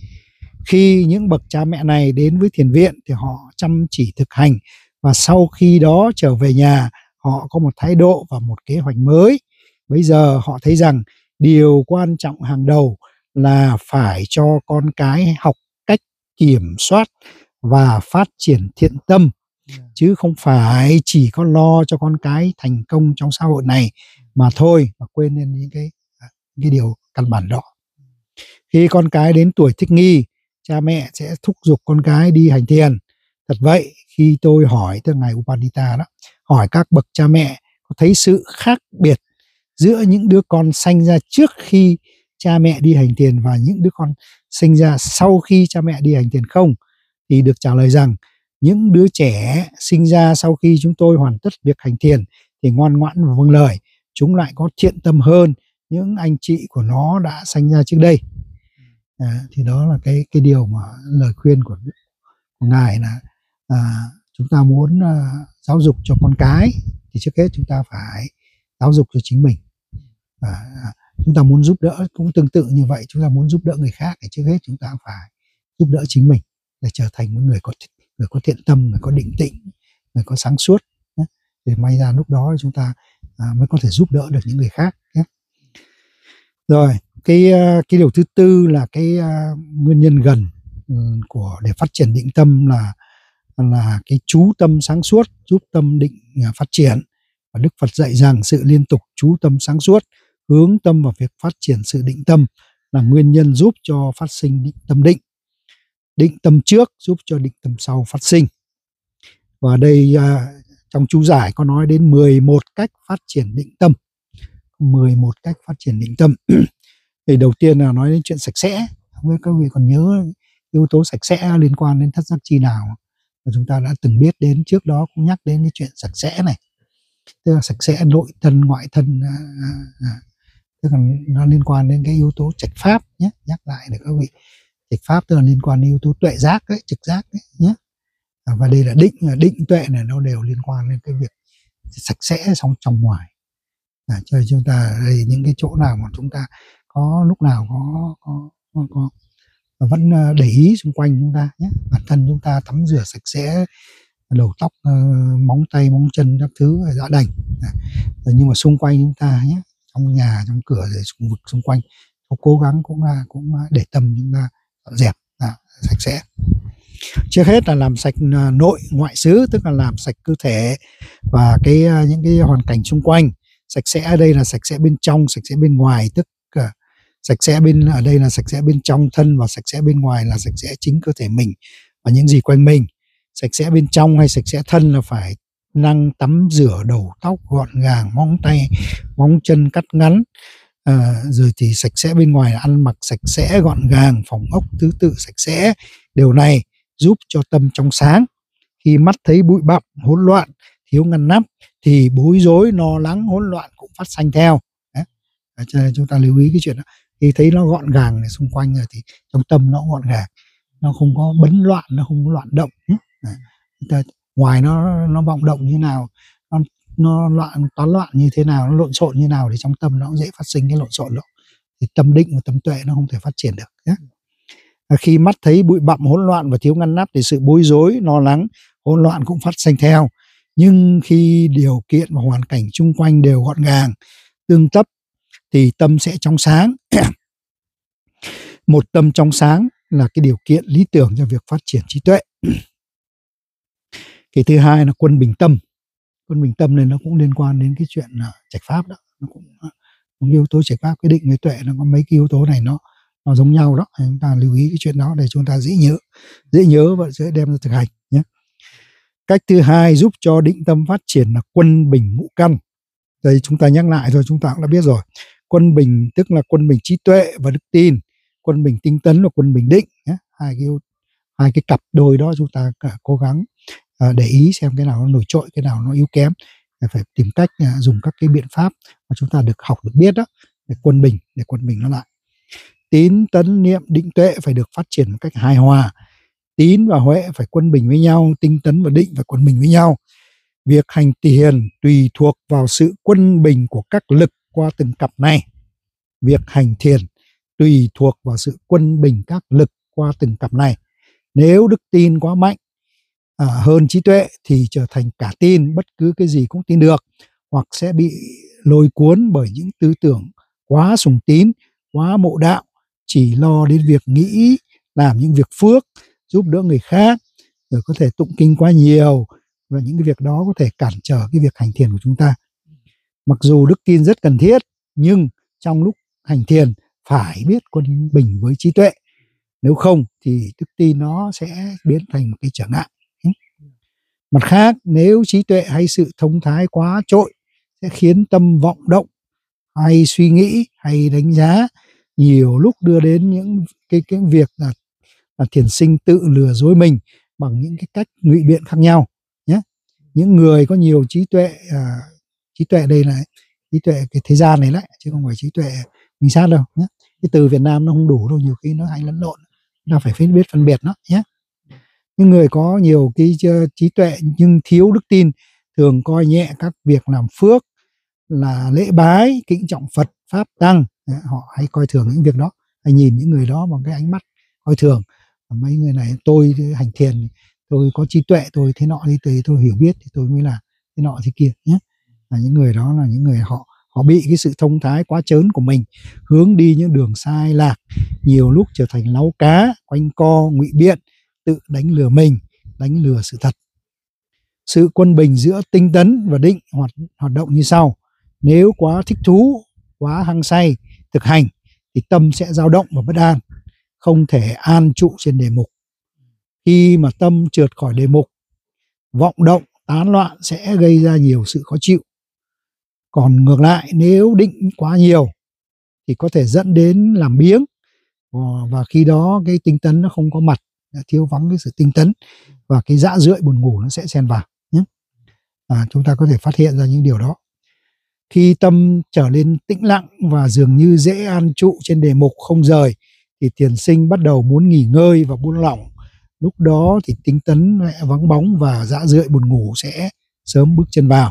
Khi những bậc cha mẹ này đến với thiền viện thì họ chăm chỉ thực hành, và sau khi đó trở về nhà họ có một thái độ và một kế hoạch mới. Bây giờ họ thấy rằng điều quan trọng hàng đầu là phải cho con cái học cách kiểm soát và phát triển thiện tâm, chứ không phải chỉ có lo cho con cái thành công trong xã hội này mà thôi, mà quên lên những cái, cái điều căn bản đó. Khi con cái đến tuổi thích nghi, cha mẹ sẽ thúc giục con cái đi hành thiền. Thật vậy, khi tôi hỏi từ ngài Upandita đó, hỏi các bậc cha mẹ có thấy sự khác biệt giữa những đứa con sanh ra trước khi cha mẹ đi hành thiền và những đứa con sinh ra sau khi cha mẹ đi hành thiền không, thì được trả lời rằng những đứa trẻ sinh ra sau khi chúng tôi hoàn tất việc hành thiền thì ngoan ngoãn và vâng lời, chúng lại có thiện tâm hơn những anh chị của nó đã sanh ra trước đây. À, thì đó là cái cái điều mà lời khuyên của, của ngài là à, chúng ta muốn à, giáo dục cho con cái thì trước hết chúng ta phải giáo dục cho chính mình. À, chúng ta muốn giúp đỡ cũng tương tự như vậy, chúng ta muốn giúp đỡ người khác thì trước hết chúng ta phải giúp đỡ chính mình để trở thành một người có người có thiện tâm, người có định tĩnh, người có sáng suốt nhé. Để may ra lúc đó chúng ta à, mới có thể giúp đỡ được những người khác nhé. Rồi cái cái điều thứ tư là cái uh, nguyên nhân gần um, của để phát triển định tâm là là cái chú tâm sáng suốt giúp tâm định uh, phát triển. Và Đức Phật dạy rằng sự liên tục chú tâm sáng suốt, hướng tâm vào việc phát triển sự định tâm là nguyên nhân giúp cho phát sinh định tâm định. Định tâm trước giúp cho định tâm sau phát sinh. Và đây uh, trong chú giải có nói đến mười một cách phát triển định tâm. mười một cách phát triển định tâm. Thì đầu tiên là nói đến chuyện sạch sẽ. Không biết các vị còn nhớ yếu tố sạch sẽ liên quan đến thất giác chi nào mà chúng ta đã từng biết đến, trước đó cũng nhắc đến cái chuyện sạch sẽ này. Tức là sạch sẽ nội thân, ngoại thân, à, à, tức là nó liên quan đến cái yếu tố trạch pháp nhé. Nhắc lại để các vị, trạch pháp tức là liên quan đến yếu tố tuệ giác ấy, trực giác ấy, nhé. À, và đây là định, định tuệ này nó đều liên quan đến cái việc sạch sẽ trong trong ngoài. À, cho chúng ta đây những cái chỗ nào mà chúng ta có lúc nào có có có, có và vẫn để ý xung quanh chúng ta nhé. Bản thân chúng ta tắm rửa sạch sẽ, đầu tóc, uh, móng tay, móng chân các thứ đã đành. À, rồi nhưng mà xung quanh chúng ta nhé, trong nhà, trong cửa, rồi xung vực xung quanh, cố gắng cũng là cũng để tâm chúng ta dọn dẹp à, sạch sẽ. Trước hết là làm sạch nội ngoại xứ, tức là làm sạch cơ thể và cái những cái hoàn cảnh xung quanh. Sạch sẽ ở đây là sạch sẽ bên trong, sạch sẽ bên ngoài, tức uh, sạch sẽ bên ở đây là sạch sẽ bên trong thân, và sạch sẽ bên ngoài là sạch sẽ chính cơ thể mình và những gì quanh mình. Sạch sẽ bên trong hay sạch sẽ thân là phải năng tắm rửa đầu tóc gọn gàng, móng tay, móng chân cắt ngắn. À, rồi thì sạch sẽ bên ngoài là ăn mặc sạch sẽ gọn gàng, phòng ốc thứ tự sạch sẽ. Điều này giúp cho tâm trong sáng. Khi mắt thấy bụi bặm, hỗn loạn, thiếu ngăn nắp thì bối rối, lo lắng, hỗn loạn cũng phát sanh theo. Đấy. Cho nên chúng ta lưu ý cái chuyện đó. Khi thấy nó gọn gàng này xung quanh rồi thì trong tâm nó gọn gàng, nó không có bấn loạn, nó không có loạn động. Đấy. Ngoài nó nó vọng động như nào, nó nó loạn toán loạn như thế nào, nó lộn xộn như nào thì trong tâm nó cũng dễ phát sinh cái lộn xộn đó. Thì tâm định và tâm tuệ nó không thể phát triển được nhé. Khi mắt thấy bụi bặm hỗn loạn và thiếu ngăn nắp thì sự bối rối, lo lắng, hỗn loạn cũng phát sinh theo. Nhưng khi điều kiện và hoàn cảnh chung quanh đều gọn gàng, tương tất thì tâm sẽ trong sáng. Một tâm trong sáng là cái điều kiện lý tưởng cho việc phát triển trí tuệ. Cái thứ hai là quân bình tâm. Quân bình tâm này nó cũng liên quan đến cái chuyện trạch pháp đó. Nó cũng một yếu tố trạch pháp, cái định với tuệ nó có mấy cái yếu tố này nó nó giống nhau đó. Chúng ta lưu ý cái chuyện đó để chúng ta dễ nhớ, dễ nhớ và dễ đem ra thực hành nhé. Cách thứ hai giúp cho định tâm phát triển là quân bình ngũ căn. Đây chúng ta nhắc lại rồi, chúng ta cũng đã biết rồi. Quân bình tức là quân bình trí tuệ và đức tin, quân bình tinh tấn và quân bình định nhé. Hai cái hai cái cặp đôi đó chúng ta cố gắng à, để ý xem cái nào nó nổi trội, cái nào nó yếu kém, phải tìm cách à, dùng các cái biện pháp mà chúng ta được học được biết đó để quân bình, để quân bình nó lại. Tín tấn niệm định tuệ phải được phát triển một cách hài hòa. Tín và huệ phải quân bình với nhau, tinh tấn và định phải quân bình với nhau. Việc hành thiền tùy thuộc vào sự quân bình của các lực qua từng cặp này. Việc hành thiền tùy thuộc vào sự quân bình các lực qua từng cặp này. Nếu đức tin quá mạnh à, hơn trí tuệ thì trở thành cả tin, bất cứ cái gì cũng tin được, hoặc sẽ bị lôi cuốn bởi những tư tưởng quá sùng tín, quá mộ đạo, chỉ lo đến việc nghĩ, làm những việc phước, giúp đỡ người khác, rồi có thể tụng kinh quá nhiều, và những cái việc đó có thể cản trở cái việc hành thiền của chúng ta. Mặc dù đức tin rất cần thiết, nhưng trong lúc hành thiền phải biết quân bình với trí tuệ. Nếu không thì đức tin nó sẽ biến thành một cái trở ngại. Mặt khác, nếu trí tuệ hay sự thông thái quá trội sẽ khiến tâm vọng động, hay suy nghĩ, hay đánh giá, nhiều lúc đưa đến những cái, cái việc là, là thiền sinh tự lừa dối mình bằng những cái cách ngụy biện khác nhau nhé. Những người có nhiều trí tuệ, à, trí tuệ đây là trí tuệ cái thế gian này đấy, chứ không phải trí tuệ minh sát đâu nhé. Cái từ Việt Nam nó không đủ đâu, nhiều khi nó hay lẫn lộn, chúng ta phải biết phân biệt nó nhé. Những người có nhiều cái trí tuệ nhưng thiếu đức tin thường coi nhẹ các việc làm phước, là lễ bái, kính trọng Phật, Pháp, Tăng. Họ hay coi thường những việc đó, hay nhìn những người đó bằng cái ánh mắt coi thường. Mấy người này, tôi hành thiền, tôi có trí tuệ, tôi thế nọ đi, tôi, tôi hiểu biết thì tôi mới là thế nọ thế kia nhé. Là những người đó là những người họ họ bị cái sự thông thái quá trớn của mình hướng đi những đường sai lạc, nhiều lúc trở thành láu cá, quanh co, ngụy biện, tự đánh lừa mình, đánh lừa sự thật. Sự quân bình giữa tinh tấn và định hoạt, hoạt động như sau. Nếu quá thích thú, quá hăng say thực hành thì tâm sẽ dao động và bất an, không thể an trụ trên đề mục. Khi mà tâm trượt khỏi đề mục, vọng động, tán loạn sẽ gây ra nhiều sự khó chịu. Còn ngược lại, nếu định quá nhiều thì có thể dẫn đến làm biếng, và khi đó cái tinh tấn nó không có mặt, thiếu vắng cái sự tinh tấn, và cái dã rượi buồn ngủ nó sẽ xen vào nhé. À, chúng ta có thể phát hiện ra những điều đó. Khi tâm trở lên tĩnh lặng và dường như dễ an trụ trên đề mục không rời thì thiền sinh bắt đầu muốn nghỉ ngơi và buông lỏng. Lúc đó thì tinh tấn vắng bóng và dã rượi buồn ngủ sẽ sớm bước chân vào.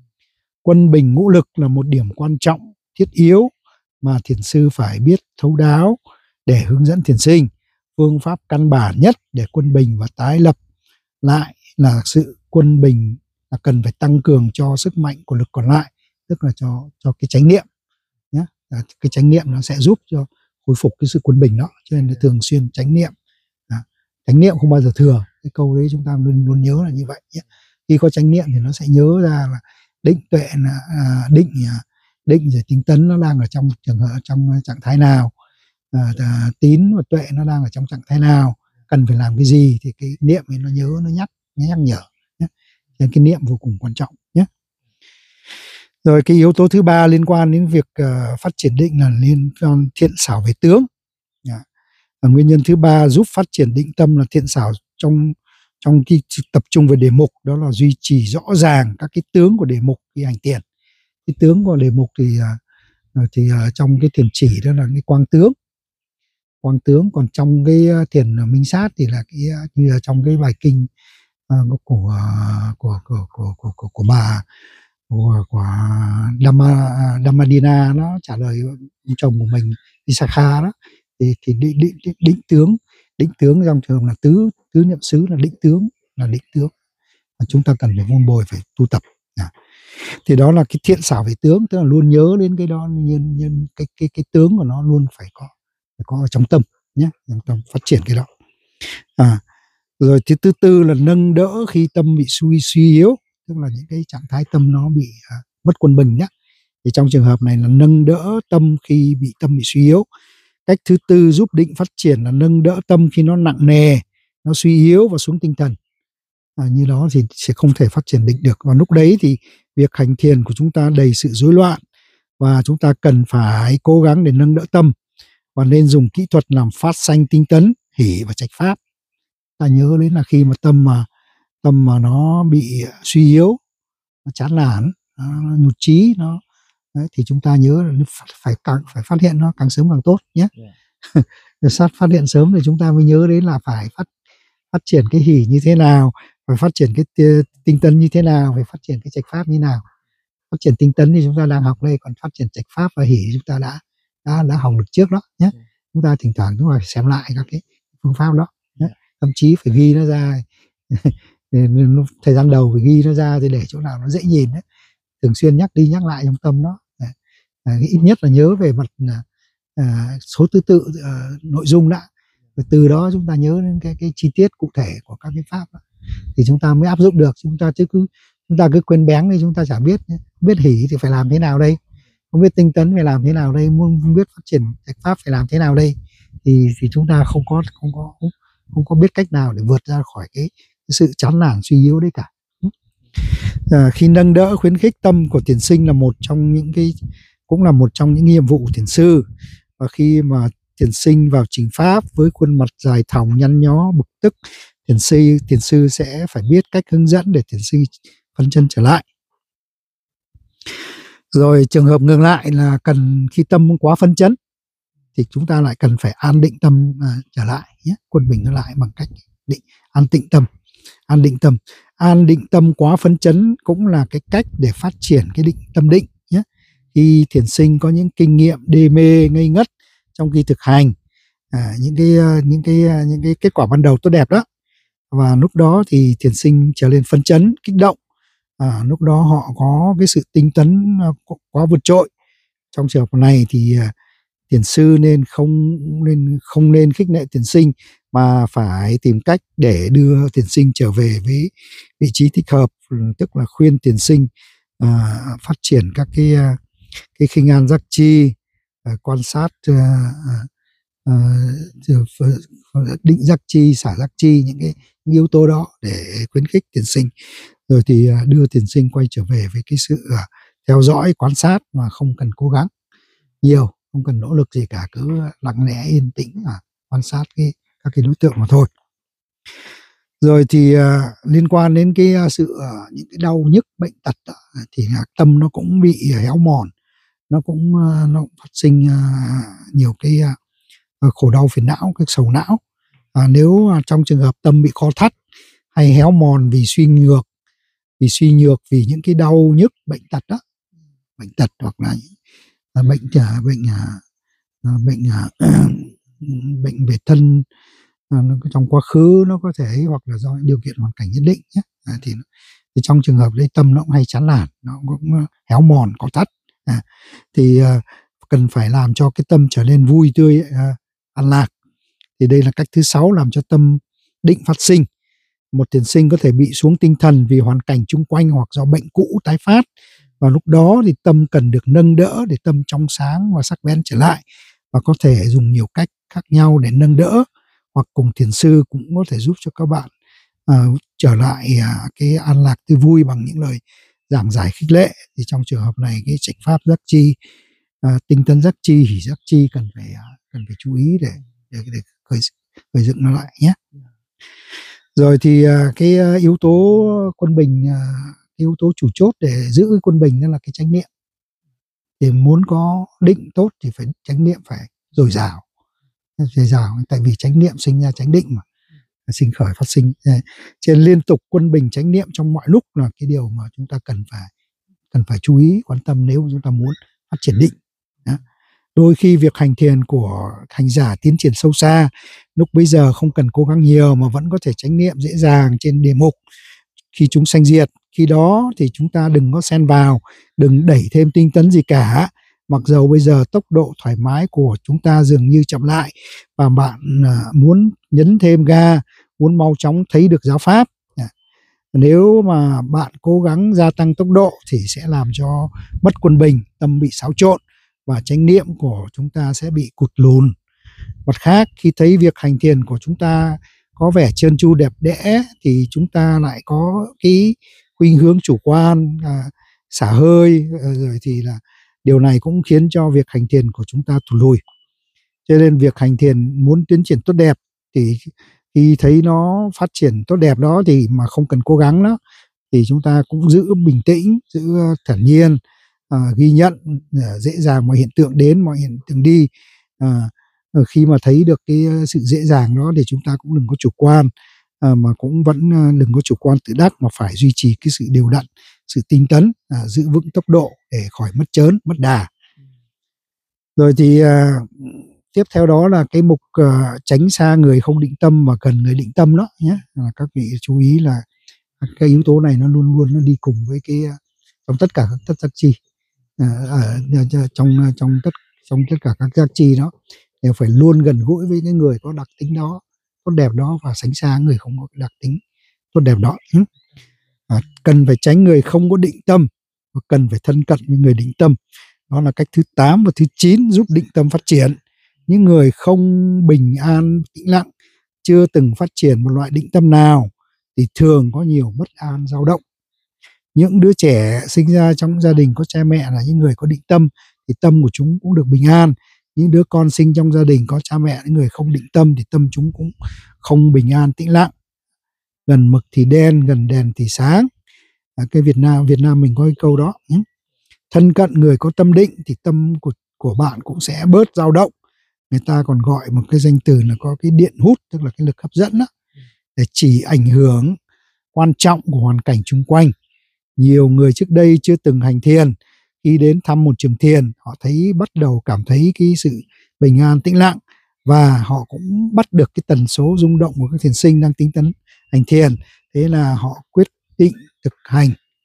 Quân bình ngũ lực là một điểm quan trọng, thiết yếu mà thiền sư phải biết thấu đáo để hướng dẫn thiền sinh. Phương pháp căn bản nhất để quân bình và tái lập lại là sự quân bình, là cần phải tăng cường cho sức mạnh của lực còn lại, tức là cho cho cái chánh niệm nhé. Cái chánh niệm nó sẽ giúp cho hồi phục cái sự quân bình đó, cho nên là thường xuyên chánh niệm. À, chánh niệm không bao giờ thừa, cái câu đấy chúng ta luôn luôn nhớ là như vậy nhé. Khi có chánh niệm thì nó sẽ nhớ ra là định tuệ là à, định định rồi tinh tấn nó đang ở trong trường hợp trong trạng thái nào, à, à, tín và tuệ nó đang ở trong trạng thái nào, cần phải làm cái gì thì cái niệm ấy nó nhớ, nó nhắc nhắc nhở nhé. Nên cái niệm vô cùng quan trọng nhé. Rồi cái yếu tố thứ ba liên quan đến việc uh, phát triển định là liên quan thiện xảo về tướng. Yeah. Và nguyên nhân thứ ba giúp phát triển định tâm là thiện xảo trong trong cái tập trung về đề mục, đó là duy trì rõ ràng các cái tướng của đề mục khi hành thiền. Cái tướng của đề mục thì uh, thì uh, trong cái thiền chỉ đó là cái quang tướng, quang tướng. Còn trong cái thiền minh sát thì là cái như là trong cái bài kinh uh, của, uh, của, của của của của của bà của, của Dhamma, Dhammadina nó trả lời ông chồng của mình Visakha đó, thì, thì định, định, định, định tướng định tướng trong trường là tứ tứ niệm xứ là định tướng là định tướng và chúng ta cần phải vun bồi, phải tu tập. À. Thì đó là cái thiện xảo về tướng, tức là luôn nhớ đến cái đó, nhân nhân cái cái cái tướng của nó luôn phải có phải có trong tâm nhé, trong tâm phát triển cái đó. À, rồi thứ thứ tư là nâng đỡ khi tâm bị suy suy yếu, tức là những cái trạng thái tâm nó bị à, mất quân bình nhé. Thì trong trường hợp này là nâng đỡ tâm khi bị tâm bị suy yếu. Cách thứ tư giúp định phát triển là nâng đỡ tâm khi nó nặng nề, nó suy yếu và xuống tinh thần. À, như đó thì sẽ không thể phát triển định được. Và lúc đấy thì việc hành thiền của chúng ta đầy sự rối loạn và chúng ta cần phải cố gắng để nâng đỡ tâm và nên dùng kỹ thuật làm phát sanh tinh tấn, hỷ và trạch pháp. Ta nhớ đến là khi mà tâm mà tâm mà nó bị suy yếu, nó chán nản, nó nhụt chí, nó đấy, thì chúng ta nhớ là phải càng phải phát hiện nó càng sớm càng tốt nhé. Yeah. Sát phát hiện sớm thì chúng ta mới nhớ đến là phải phát phát triển cái hỷ như thế nào, phải phát triển cái tinh tấn như thế nào, phải phát triển cái trạch pháp như nào. Phát triển tinh tấn thì chúng ta đang học đây, còn phát triển trạch pháp và hỷ chúng ta đã đã đã học được trước đó nhé. Yeah. Chúng ta thỉnh thoảng chúng ta phải xem lại các cái phương pháp đó nhé. Yeah. Thậm chí phải ghi nó ra. Thời gian đầu phải ghi nó ra thì để chỗ nào nó dễ nhìn đấy, thường xuyên nhắc đi nhắc lại trong tâm đó. À, ít nhất là nhớ về mặt à, số thứ tự à, nội dung đã, và từ đó chúng ta nhớ đến cái cái chi tiết cụ thể của các cái pháp đó. Thì chúng ta mới áp dụng được. Chúng ta chứ cứ chúng ta cứ quên bén thì chúng ta chả biết. Không biết hỷ thì phải làm thế nào đây, không biết tinh tấn phải làm thế nào đây, không biết phát triển trạch pháp phải làm thế nào đây, thì thì chúng ta không có không có không, không có biết cách nào để vượt ra khỏi cái, cái sự chán nản suy yếu đấy cả. À, khi nâng đỡ khuyến khích tâm của thiền sinh là một trong những cái cũng là một trong những nhiệm vụ của thiền sư. Và khi mà thiền sinh vào trình pháp với khuôn mặt dài thòng nhăn nhó bực tức, thiền sư thiền sư sẽ phải biết cách hướng dẫn để thiền sinh phấn chân trở lại. Rồi trường hợp ngược lại là cần khi tâm quá phấn chấn thì chúng ta lại cần phải an định tâm à, trở lại nhé, quân bình nó lại bằng cách định an tịnh tâm. An định tâm, an định tâm quá phấn chấn cũng là cái cách để phát triển cái định tâm định nhé. Khi thiền sinh có những kinh nghiệm đê mê ngây ngất trong khi thực hành, à, những cái những cái những cái kết quả ban đầu tốt đẹp đó, và lúc đó thì thiền sinh trở lên phấn chấn kích động, à, lúc đó họ có cái sự tinh tấn quá vượt trội. Trong trường hợp này thì thiền sư nên không nên không nên khích lệ thiền sinh, mà phải tìm cách để đưa thiền sinh trở về với vị trí thích hợp, tức là khuyên thiền sinh à, phát triển các cái cái khinh an giác chi, à, quan sát à, à, định giác chi, xả giác chi, những cái những yếu tố đó để khuyến khích thiền sinh, rồi thì à, đưa thiền sinh quay trở về với cái sự à, theo dõi quan sát mà không cần cố gắng nhiều, không cần nỗ lực gì cả, cứ lặng lẽ yên tĩnh à, quan sát cái các cái đối tượng mà thôi. Rồi thì uh, liên quan đến cái uh, sự uh, những cái đau nhức bệnh tật uh, thì uh, tâm nó cũng bị héo mòn, nó cũng uh, nó cũng phát sinh uh, nhiều cái uh, khổ đau phiền não, cái sầu não. Uh, nếu uh, trong trường hợp tâm bị co thắt hay héo mòn vì suy nhược, vì suy nhược vì những cái đau nhức bệnh tật đó, bệnh tật hoặc là uh, bệnh uh, bệnh uh, bệnh uh, bệnh về thân à, trong quá khứ nó có thể, hoặc là do điều kiện hoàn cảnh nhất định nhé. À, thì, thì trong trường hợp đấy tâm nó cũng hay chán nản, nó cũng héo mòn, có thắt, à, thì à, cần phải làm cho cái tâm trở nên vui tươi, à, an lạc. Thì đây là cách thứ sáu làm cho tâm định phát sinh. Một thiền sinh có thể bị xuống tinh thần vì hoàn cảnh chung quanh hoặc do bệnh cũ tái phát, và lúc đó thì tâm cần được nâng đỡ để tâm trong sáng và sắc bén trở lại, và có thể dùng nhiều cách khác nhau để nâng đỡ, hoặc cùng thiền sư cũng có thể giúp cho các bạn uh, trở lại uh, cái an lạc tươi vui bằng những lời giảng giải khích lệ. Thì trong trường hợp này cái trạch pháp giác chi, uh, tinh tấn giác chi, hỷ giác chi cần phải uh, cần phải chú ý để để, để khởi, khởi dựng nó lại nhé. Rồi thì uh, cái uh, yếu tố quân bình, uh, yếu tố chủ chốt để giữ cái quân bình đó là cái chánh niệm. Để muốn có định tốt thì phải chánh niệm phải dồi dào, dồi dào, tại vì chánh niệm sinh ra chánh định mà, sinh khởi phát sinh. Trên liên tục quân bình chánh niệm trong mọi lúc là cái điều mà chúng ta cần phải cần phải chú ý quan tâm nếu chúng ta muốn phát triển định. Đó. Đôi khi việc hành thiền của hành giả tiến triển sâu xa, lúc bây giờ không cần cố gắng nhiều mà vẫn có thể chánh niệm dễ dàng trên đề mục khi chúng sanh diệt. Khi đó thì chúng ta đừng có xen vào, đừng đẩy thêm tinh tấn gì cả. Mặc dầu bây giờ tốc độ thoải mái của chúng ta dường như chậm lại và bạn muốn nhấn thêm ga, muốn mau chóng thấy được giáo pháp. Nếu mà bạn cố gắng gia tăng tốc độ thì sẽ làm cho mất quân bình, tâm bị xáo trộn và chánh niệm của chúng ta sẽ bị cụt lùn. Mặt khác, khi thấy việc hành thiền của chúng ta có vẻ trơn tru đẹp đẽ thì chúng ta lại có cái khuynh hướng chủ quan, à, xả hơi, rồi thì là điều này cũng khiến cho việc hành thiền của chúng ta tụt lùi. Cho nên việc hành thiền muốn tiến triển tốt đẹp thì khi thấy nó phát triển tốt đẹp đó thì mà không cần cố gắng đó, thì chúng ta cũng giữ bình tĩnh, giữ thản nhiên, à, ghi nhận à, dễ dàng mọi hiện tượng đến, mọi hiện tượng đi. À, khi mà thấy được cái sự dễ dàng đó thì chúng ta cũng đừng có chủ quan, à, mà cũng vẫn đừng có chủ quan tự đắc, mà phải duy trì cái sự đều đặn, sự tinh tấn, à, giữ vững tốc độ để khỏi mất chớn, mất đà. Rồi thì à, tiếp theo đó là cái mục uh, tránh xa người không định tâm và gần người định tâm đó nhé. À, các vị chú ý là cái yếu tố này nó luôn luôn nó đi cùng với cái trong tất cả các tất giác chi, à, ở trong trong tất trong tất cả các giác chi đó đều phải luôn gần gũi với cái người có đặc tính đó, tốt đẹp đó, và tránh xa người không có đặc tính tốt đẹp đó. À, cần phải tránh người không có định tâm và cần phải thân cận với người định tâm. Đó là cách thứ tám và thứ chín giúp định tâm phát triển. Những người không bình an tĩnh lặng, chưa từng phát triển một loại định tâm nào thì thường có nhiều bất an dao động. Những đứa trẻ sinh ra trong gia đình có cha mẹ là những người có định tâm thì tâm của chúng cũng được bình an. Những đứa con sinh trong gia đình có cha mẹ những người không định tâm thì tâm chúng cũng không bình an tĩnh lặng. Gần mực thì đen, gần đèn thì sáng. À, cái Việt Nam Việt Nam mình có cái câu đó. Thân cận người có tâm định thì tâm của, của bạn cũng sẽ bớt dao động. Người ta còn gọi một cái danh từ là có cái điện hút, tức là cái lực hấp dẫn đó, để chỉ ảnh hưởng quan trọng của hoàn cảnh xung quanh. Nhiều người trước đây chưa từng hành thiền, khi đến thăm một trường thiền, họ thấy bắt đầu cảm thấy cái sự bình an tĩnh lặng, và họ cũng bắt được cái tần số rung động của các thiền sinh đang tính tấn hành thiền. Thế là họ quyết định thực hành,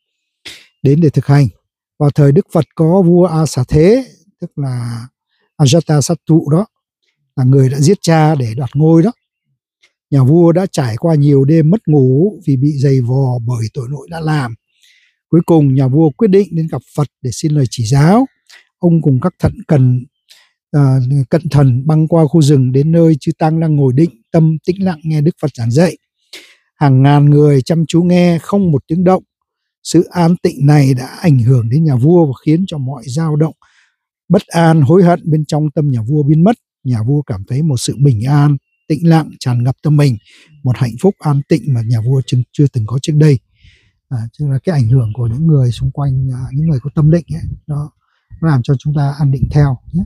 đến để thực hành. Vào thời Đức Phật có vua A Xà Thế, tức là Ajatasattu đó, là người đã giết cha để đoạt ngôi đó. Nhà vua đã trải qua nhiều đêm mất ngủ vì bị dày vò bởi tội lỗi đã làm. Cuối cùng nhà vua quyết định đến gặp Phật để xin lời chỉ giáo. Ông cùng các thận cần à, cận thần băng qua khu rừng đến nơi chư tăng đang ngồi định tâm tĩnh lặng nghe Đức Phật giảng dạy. Hàng ngàn người chăm chú nghe không một tiếng động. Sự an tịnh này đã ảnh hưởng đến nhà vua và khiến cho mọi dao động, bất an, hối hận bên trong tâm nhà vua biến mất. Nhà vua cảm thấy một sự bình an, tĩnh lặng tràn ngập tâm mình, một hạnh phúc an tịnh mà nhà vua chưa, chưa từng có trước đây. À, tức là cái ảnh hưởng của những người xung quanh, à, những người có tâm định ấy, nó, nó làm cho chúng ta an định theo nhé.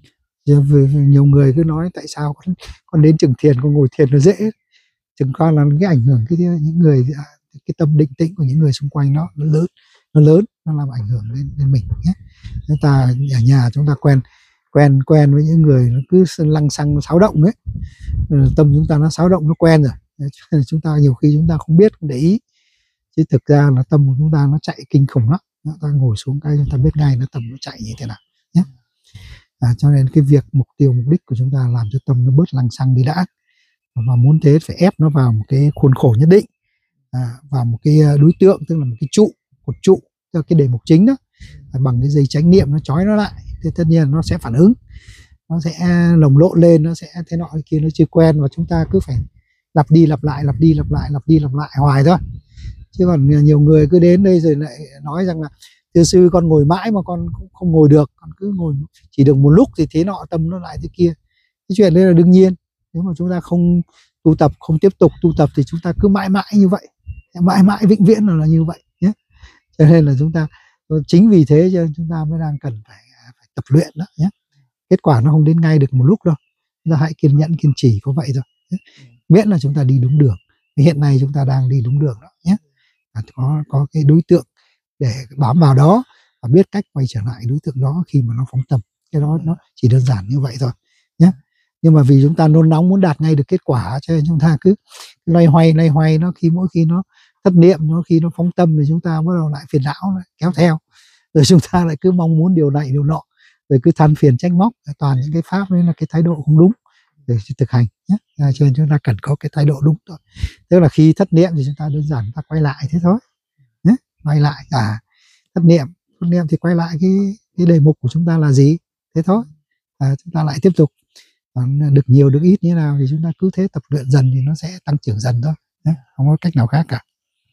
Nhiều người cứ nói tại sao con, con đến trường thiền, con ngồi thiền nó dễ, chừng con là cái ảnh hưởng cái những người, cái tâm định tĩnh của những người xung quanh nó nó lớn, nó lớn, nó làm ảnh hưởng lên, lên mình nhé. Chúng ta ở nhà chúng ta quen quen quen với những người nó cứ lăng xăng xáo động ấy, tâm chúng ta nó xáo động, nó quen rồi. Chúng ta nhiều khi chúng ta không biết, không để ý, chứ thực ra là tâm của chúng ta nó chạy kinh khủng lắm. Chúng ta ngồi xuống cái chúng ta biết ngay nó tâm nó chạy như thế nào nhé. À, cho nên cái việc mục tiêu mục đích của chúng ta làm cho tâm nó bớt lăng xăng đi đã, và muốn thế phải ép nó vào một cái khuôn khổ nhất định, à, vào một cái đối tượng, tức là một cái trụ, một trụ, tức là cái đề mục chính đó, à, bằng cái dây chánh niệm nó trói nó lại, thì tất nhiên nó sẽ phản ứng, nó sẽ lồng lộn lên, nó sẽ thế nọ kia, nó chưa quen, và chúng ta cứ phải lặp đi lặp lại, lặp đi lặp lại, lặp đi lặp lại hoài thôi. Chứ còn nhiều người cứ đến đây rồi lại nói rằng là thưa sư con ngồi mãi mà con cũng không ngồi được, con cứ ngồi chỉ được một lúc thì thế nọ, tâm nó lại thế kia. Cái chuyện đấy là đương nhiên. Nếu mà chúng ta không tu tập, không tiếp tục tu tập thì chúng ta cứ mãi mãi như vậy, mãi mãi vĩnh viễn là, là như vậy nhé. Cho nên là chúng ta, chính vì thế cho nên chúng ta mới đang cần phải, phải tập luyện đó nhé. Kết quả nó không đến ngay được một lúc đâu, chúng ta hãy kiên nhẫn kiên trì có vậy thôi nhé. Miễn là chúng ta đi đúng đường. Hiện nay chúng ta đang đi đúng đường đó nhé. Có có cái đối tượng để bám vào đó, và biết cách quay trở lại đối tượng đó khi mà nó phóng tâm. Cái đó nó chỉ đơn giản như vậy thôi nhé. Nhưng mà vì chúng ta nôn nóng muốn đạt ngay được kết quả, cho nên chúng ta cứ loay hoay loay hoay nó, khi mỗi khi nó thất niệm, nó khi nó phóng tâm thì chúng ta bắt đầu lại phiền não lại kéo theo, rồi chúng ta lại cứ mong muốn điều này điều nọ, rồi cứ than phiền trách móc, toàn những cái pháp đấy là cái thái độ không đúng để thực hành nhé. À, cho nên chúng ta cần có cái thái độ đúng thôi. Tức là khi thất niệm thì chúng ta đơn giản ta quay lại thế thôi nhé. Quay lại à thất niệm, thất niệm thì quay lại cái cái đề mục của chúng ta là gì, thế thôi. À, chúng ta lại tiếp tục. Còn được nhiều được ít như thế nào thì chúng ta cứ thế tập luyện dần thì nó sẽ tăng trưởng dần thôi nhé. Không có cách nào khác cả.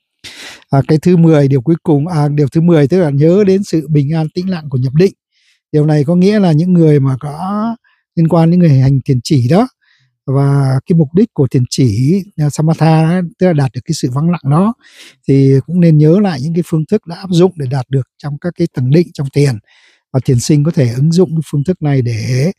À, cái thứ mười, điều cuối cùng, à, điều thứ mười tức là nhớ đến sự bình an tĩnh lặng của nhập định. Điều này có nghĩa là những người mà có liên quan đến người hành thiền chỉ đó, và cái mục đích của thiền chỉ samatha đó, tức là đạt được cái sự vắng lặng đó, thì cũng nên nhớ lại những cái phương thức đã áp dụng để đạt được trong các cái tầng định trong thiền, và thiền sinh có thể ứng dụng cái phương thức này để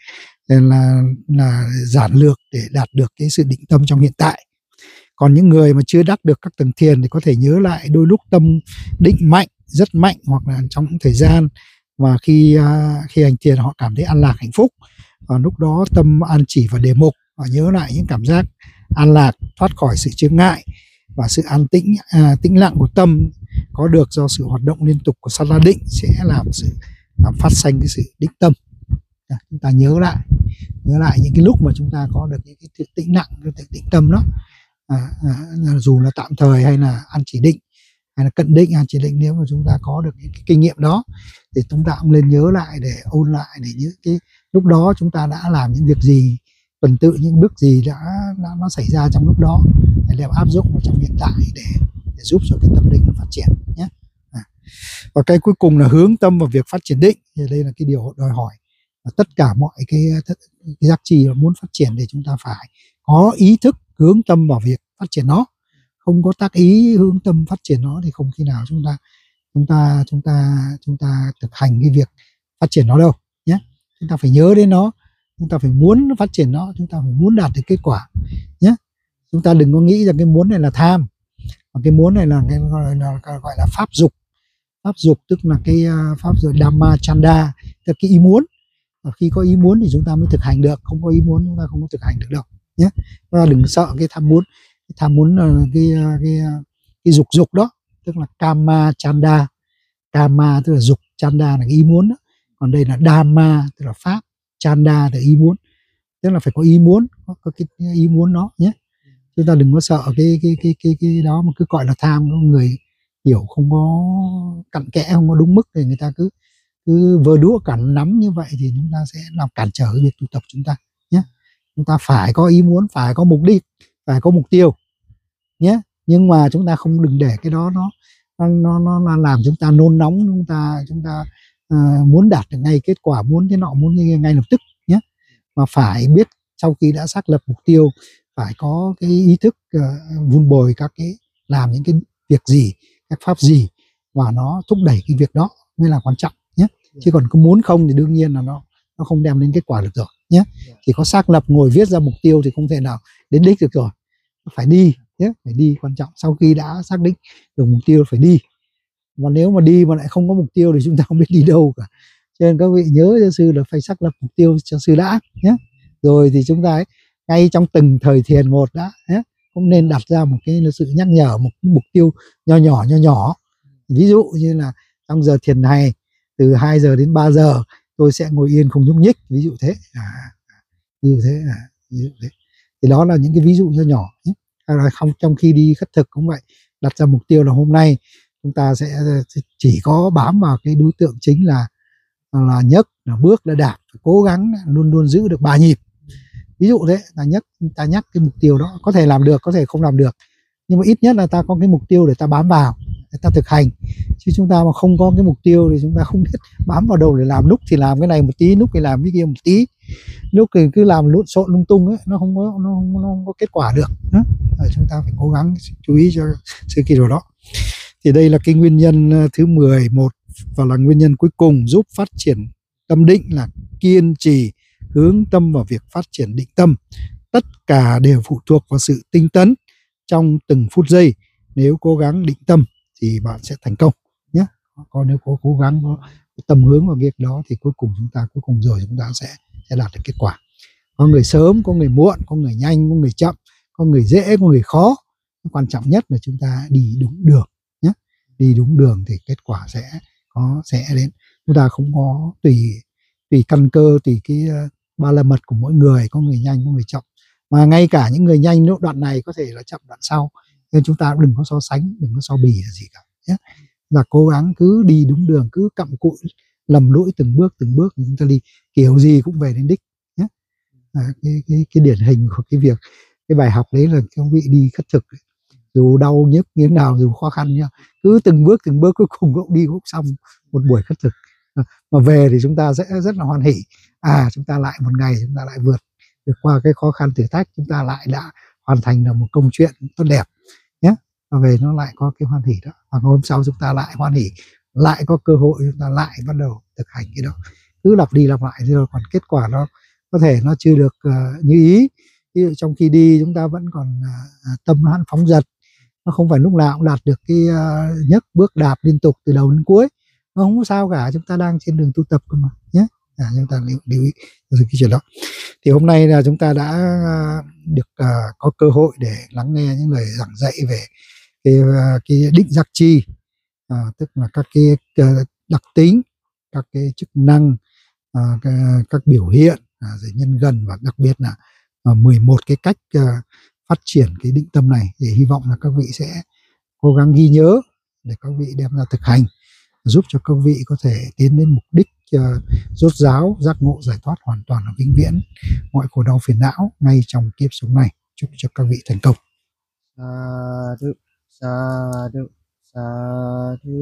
là là giản lược để đạt được cái sự định tâm trong hiện tại. Còn những người mà chưa đắc được các tầng thiền thì có thể nhớ lại đôi lúc tâm định mạnh, rất mạnh, hoặc là trong thời gian mà khi khi hành thiền họ cảm thấy an lạc hạnh phúc, và lúc đó tâm an chỉ vào đề mục, và nhớ lại những cảm giác an lạc, thoát khỏi sự chướng ngại, và sự an tĩnh à, tĩnh lặng của tâm có được do sự hoạt động liên tục của sát la định sẽ làm sự làm phát sinh cái sự định tâm. À, chúng ta nhớ lại nhớ lại những cái lúc mà chúng ta có được những cái tĩnh lặng, cái định tâm đó, à, à, dù là tạm thời hay là an chỉ định hay là cận định, an chỉ định, nếu mà chúng ta có được những cái kinh nghiệm đó thì chúng ta cũng lên nhớ lại để ôn lại, để những cái lúc đó chúng ta đã làm những việc gì, tuần tự những bước gì đã, đã nó xảy ra trong lúc đó, để đem áp dụng vào trong hiện tại để, để giúp cho cái tâm định nó phát triển nhé. À. Và cái cuối cùng là hướng tâm vào việc phát triển định. Thì đây là cái điều đòi hỏi và tất cả mọi cái, cái giác trì muốn phát triển thì chúng ta phải có ý thức hướng tâm vào việc phát triển nó. Không có tác ý hướng tâm phát triển nó thì không khi nào chúng ta chúng ta chúng ta chúng ta thực hành cái việc phát triển nó đâu nhé. Chúng ta phải nhớ đến nó, chúng ta phải muốn phát triển nó, chúng ta phải muốn đạt được kết quả nhé. Chúng ta đừng có nghĩ rằng cái muốn này là tham, mà cái muốn này là cái gọi là, gọi là pháp dục. Pháp dục tức là cái pháp rồi Dhamma Chanda, tức là cái ý muốn. Và khi có ý muốn thì chúng ta mới thực hành được, không có ý muốn chúng ta không có thực hành được đâu nhé. Chúng ta đừng sợ cái tham muốn. Cái tham muốn là cái cái cái dục dục đó, tức là Kama Chanda. Kama tức là dục, Chanda là cái ý muốn đó. Còn đây là Dhamma tức là pháp, Chanda là ý muốn, tức là phải có ý muốn, có, có cái ý muốn đó nhé. Chúng ta đừng có sợ cái cái cái cái cái đó mà cứ gọi là tham. Có người hiểu không có cặn kẽ, không có đúng mức thì người ta cứ cứ vơ đũa cản nắm như vậy thì chúng ta sẽ làm cản trở cái việc tu tập chúng ta nhé. Chúng ta phải có ý muốn, phải có mục đích, phải có mục tiêu nhé. Nhưng mà chúng ta không đừng để cái đó nó nó nó, nó làm chúng ta nôn nóng, chúng ta chúng ta uh, muốn đạt được ngay kết quả, muốn thế nọ muốn ngay, ngay lập tức nhé. Mà phải biết sau khi đã xác lập mục tiêu phải có cái ý thức uh, vun bồi các cái làm những cái việc gì, các pháp gì và nó thúc đẩy cái việc đó mới là quan trọng nhé. Chứ còn cứ muốn không thì đương nhiên là nó nó không đem đến kết quả được rồi nhé. Chỉ có xác lập ngồi viết ra mục tiêu thì không thể nào đến đích được rồi. Phải đi nhé, phải đi quan trọng. Sau khi đã xác định được mục tiêu phải đi. Mà nếu mà đi mà lại không có mục tiêu thì chúng ta không biết đi đâu cả. Cho nên các vị nhớ cho sư là phải xác lập mục tiêu cho sư đã nhé. Rồi thì chúng ta ấy, ngay trong từng thời thiền một đã nhé, cũng nên đặt ra một cái sự nhắc nhở, một mục tiêu nho nhỏ nho nhỏ. Ví dụ như là trong giờ thiền này từ hai giờ đến ba giờ tôi sẽ ngồi yên không nhúc nhích, ví dụ thế. À, ví dụ thế, à, ví dụ thế. Thì đó là những cái ví dụ nho nhỏ nhé. Hay là không, trong khi đi khất thực cũng vậy, đặt ra mục tiêu là hôm nay chúng ta sẽ chỉ có bám vào cái đối tượng chính là là nhấc, là bước, là đạp, phải cố gắng luôn luôn giữ được ba nhịp. Ví dụ thế, ta nhắc ta nhắc cái mục tiêu đó, có thể làm được, có thể không làm được, nhưng mà ít nhất là ta có cái mục tiêu để ta bám vào, để ta thực hành. Chứ chúng ta mà không có cái mục tiêu thì chúng ta không biết bám vào đâu để làm. Lúc thì làm cái này một tí, lúc thì làm cái kia một tí, lúc thì cứ làm lộn xộn lung tung ấy, nó không có nó không, nó không có kết quả được. Rồi chúng ta phải cố gắng chú ý cho sự kỳ điều đó. Thì đây là cái nguyên nhân thứ mười một và là nguyên nhân cuối cùng giúp phát triển tâm định là kiên trì hướng tâm vào việc phát triển định tâm. Tất cả đều phụ thuộc vào sự tinh tấn trong từng phút giây. Nếu cố gắng định tâm thì bạn sẽ thành công nhé. Còn nếu có cố gắng có, tâm hướng vào việc đó thì cuối cùng chúng ta cuối cùng rồi chúng ta sẽ sẽ đạt được kết quả. Có người sớm, có người muộn, có người nhanh, có người chậm, có người dễ, có người khó. Quan trọng nhất là chúng ta đi đúng đường nhé. Đi đúng đường thì kết quả sẽ có sẽ đến. Chúng ta không có tùy tùy căn cơ, tùy cái uh, ba la mật của mỗi người, có người nhanh, có người chậm. Mà ngay cả những người nhanh đoạn này có thể là chậm đoạn sau. Nên chúng ta đừng có so sánh, đừng có so bì là gì cả nhé. Là cố gắng cứ đi đúng đường, cứ cặm cụi lầm lũi từng bước từng bước chúng ta đi, kiểu gì cũng về đến đích nhé. À, cái, cái, cái điển hình của cái việc cái bài học đấy là các vị đi khất thực, dù đau nhức như thế nào, dù khó khăn nhá, cứ từng bước từng bước cuối cùng cũng đi cũng xong một buổi khất thực. À, mà về thì chúng ta sẽ rất là hoan hỉ, à chúng ta lại một ngày chúng ta lại vượt được qua cái khó khăn thử thách, chúng ta lại đã hoàn thành được một công chuyện tốt đẹp nhé. Và về nó lại có cái hoan hỉ đó, và hôm sau chúng ta lại hoan hỉ, lại có cơ hội chúng ta lại bắt đầu thực hành cái đó, cứ lặp đi lặp lại rồi, còn kết quả nó có thể nó chưa được uh, như ý. Ví dụ trong khi đi chúng ta vẫn còn uh, tâm hắn phóng dật, nó không phải lúc nào cũng đạt được cái uh, nhấc bước đạp liên tục từ đầu đến cuối, nó không có sao cả, chúng ta đang trên đường tu tập cơ mà nhé. À, chúng ta lưu, lưu ý cái chuyện đó. Thì hôm nay là chúng ta đã uh, được uh, có cơ hội để lắng nghe những lời giảng dạy về cái, uh, cái định giác chi, uh, tức là các cái uh, đặc tính, các cái chức năng, uh, cái, các biểu hiện, uh, rồi nhân gần, và đặc biệt là uh, mười một cái cách uh, phát triển cái định tâm này. Để hy vọng là các vị sẽ cố gắng ghi nhớ để các vị đem ra thực hành, giúp cho các vị có thể tiến đến mục đích uh, rốt ráo, giác ngộ, giải thoát hoàn toàn và vĩnh viễn mọi khổ đau phiền não ngay trong kiếp sống này. Chúc cho các vị thành công. Sa thụ, sa thụ, sa thụ.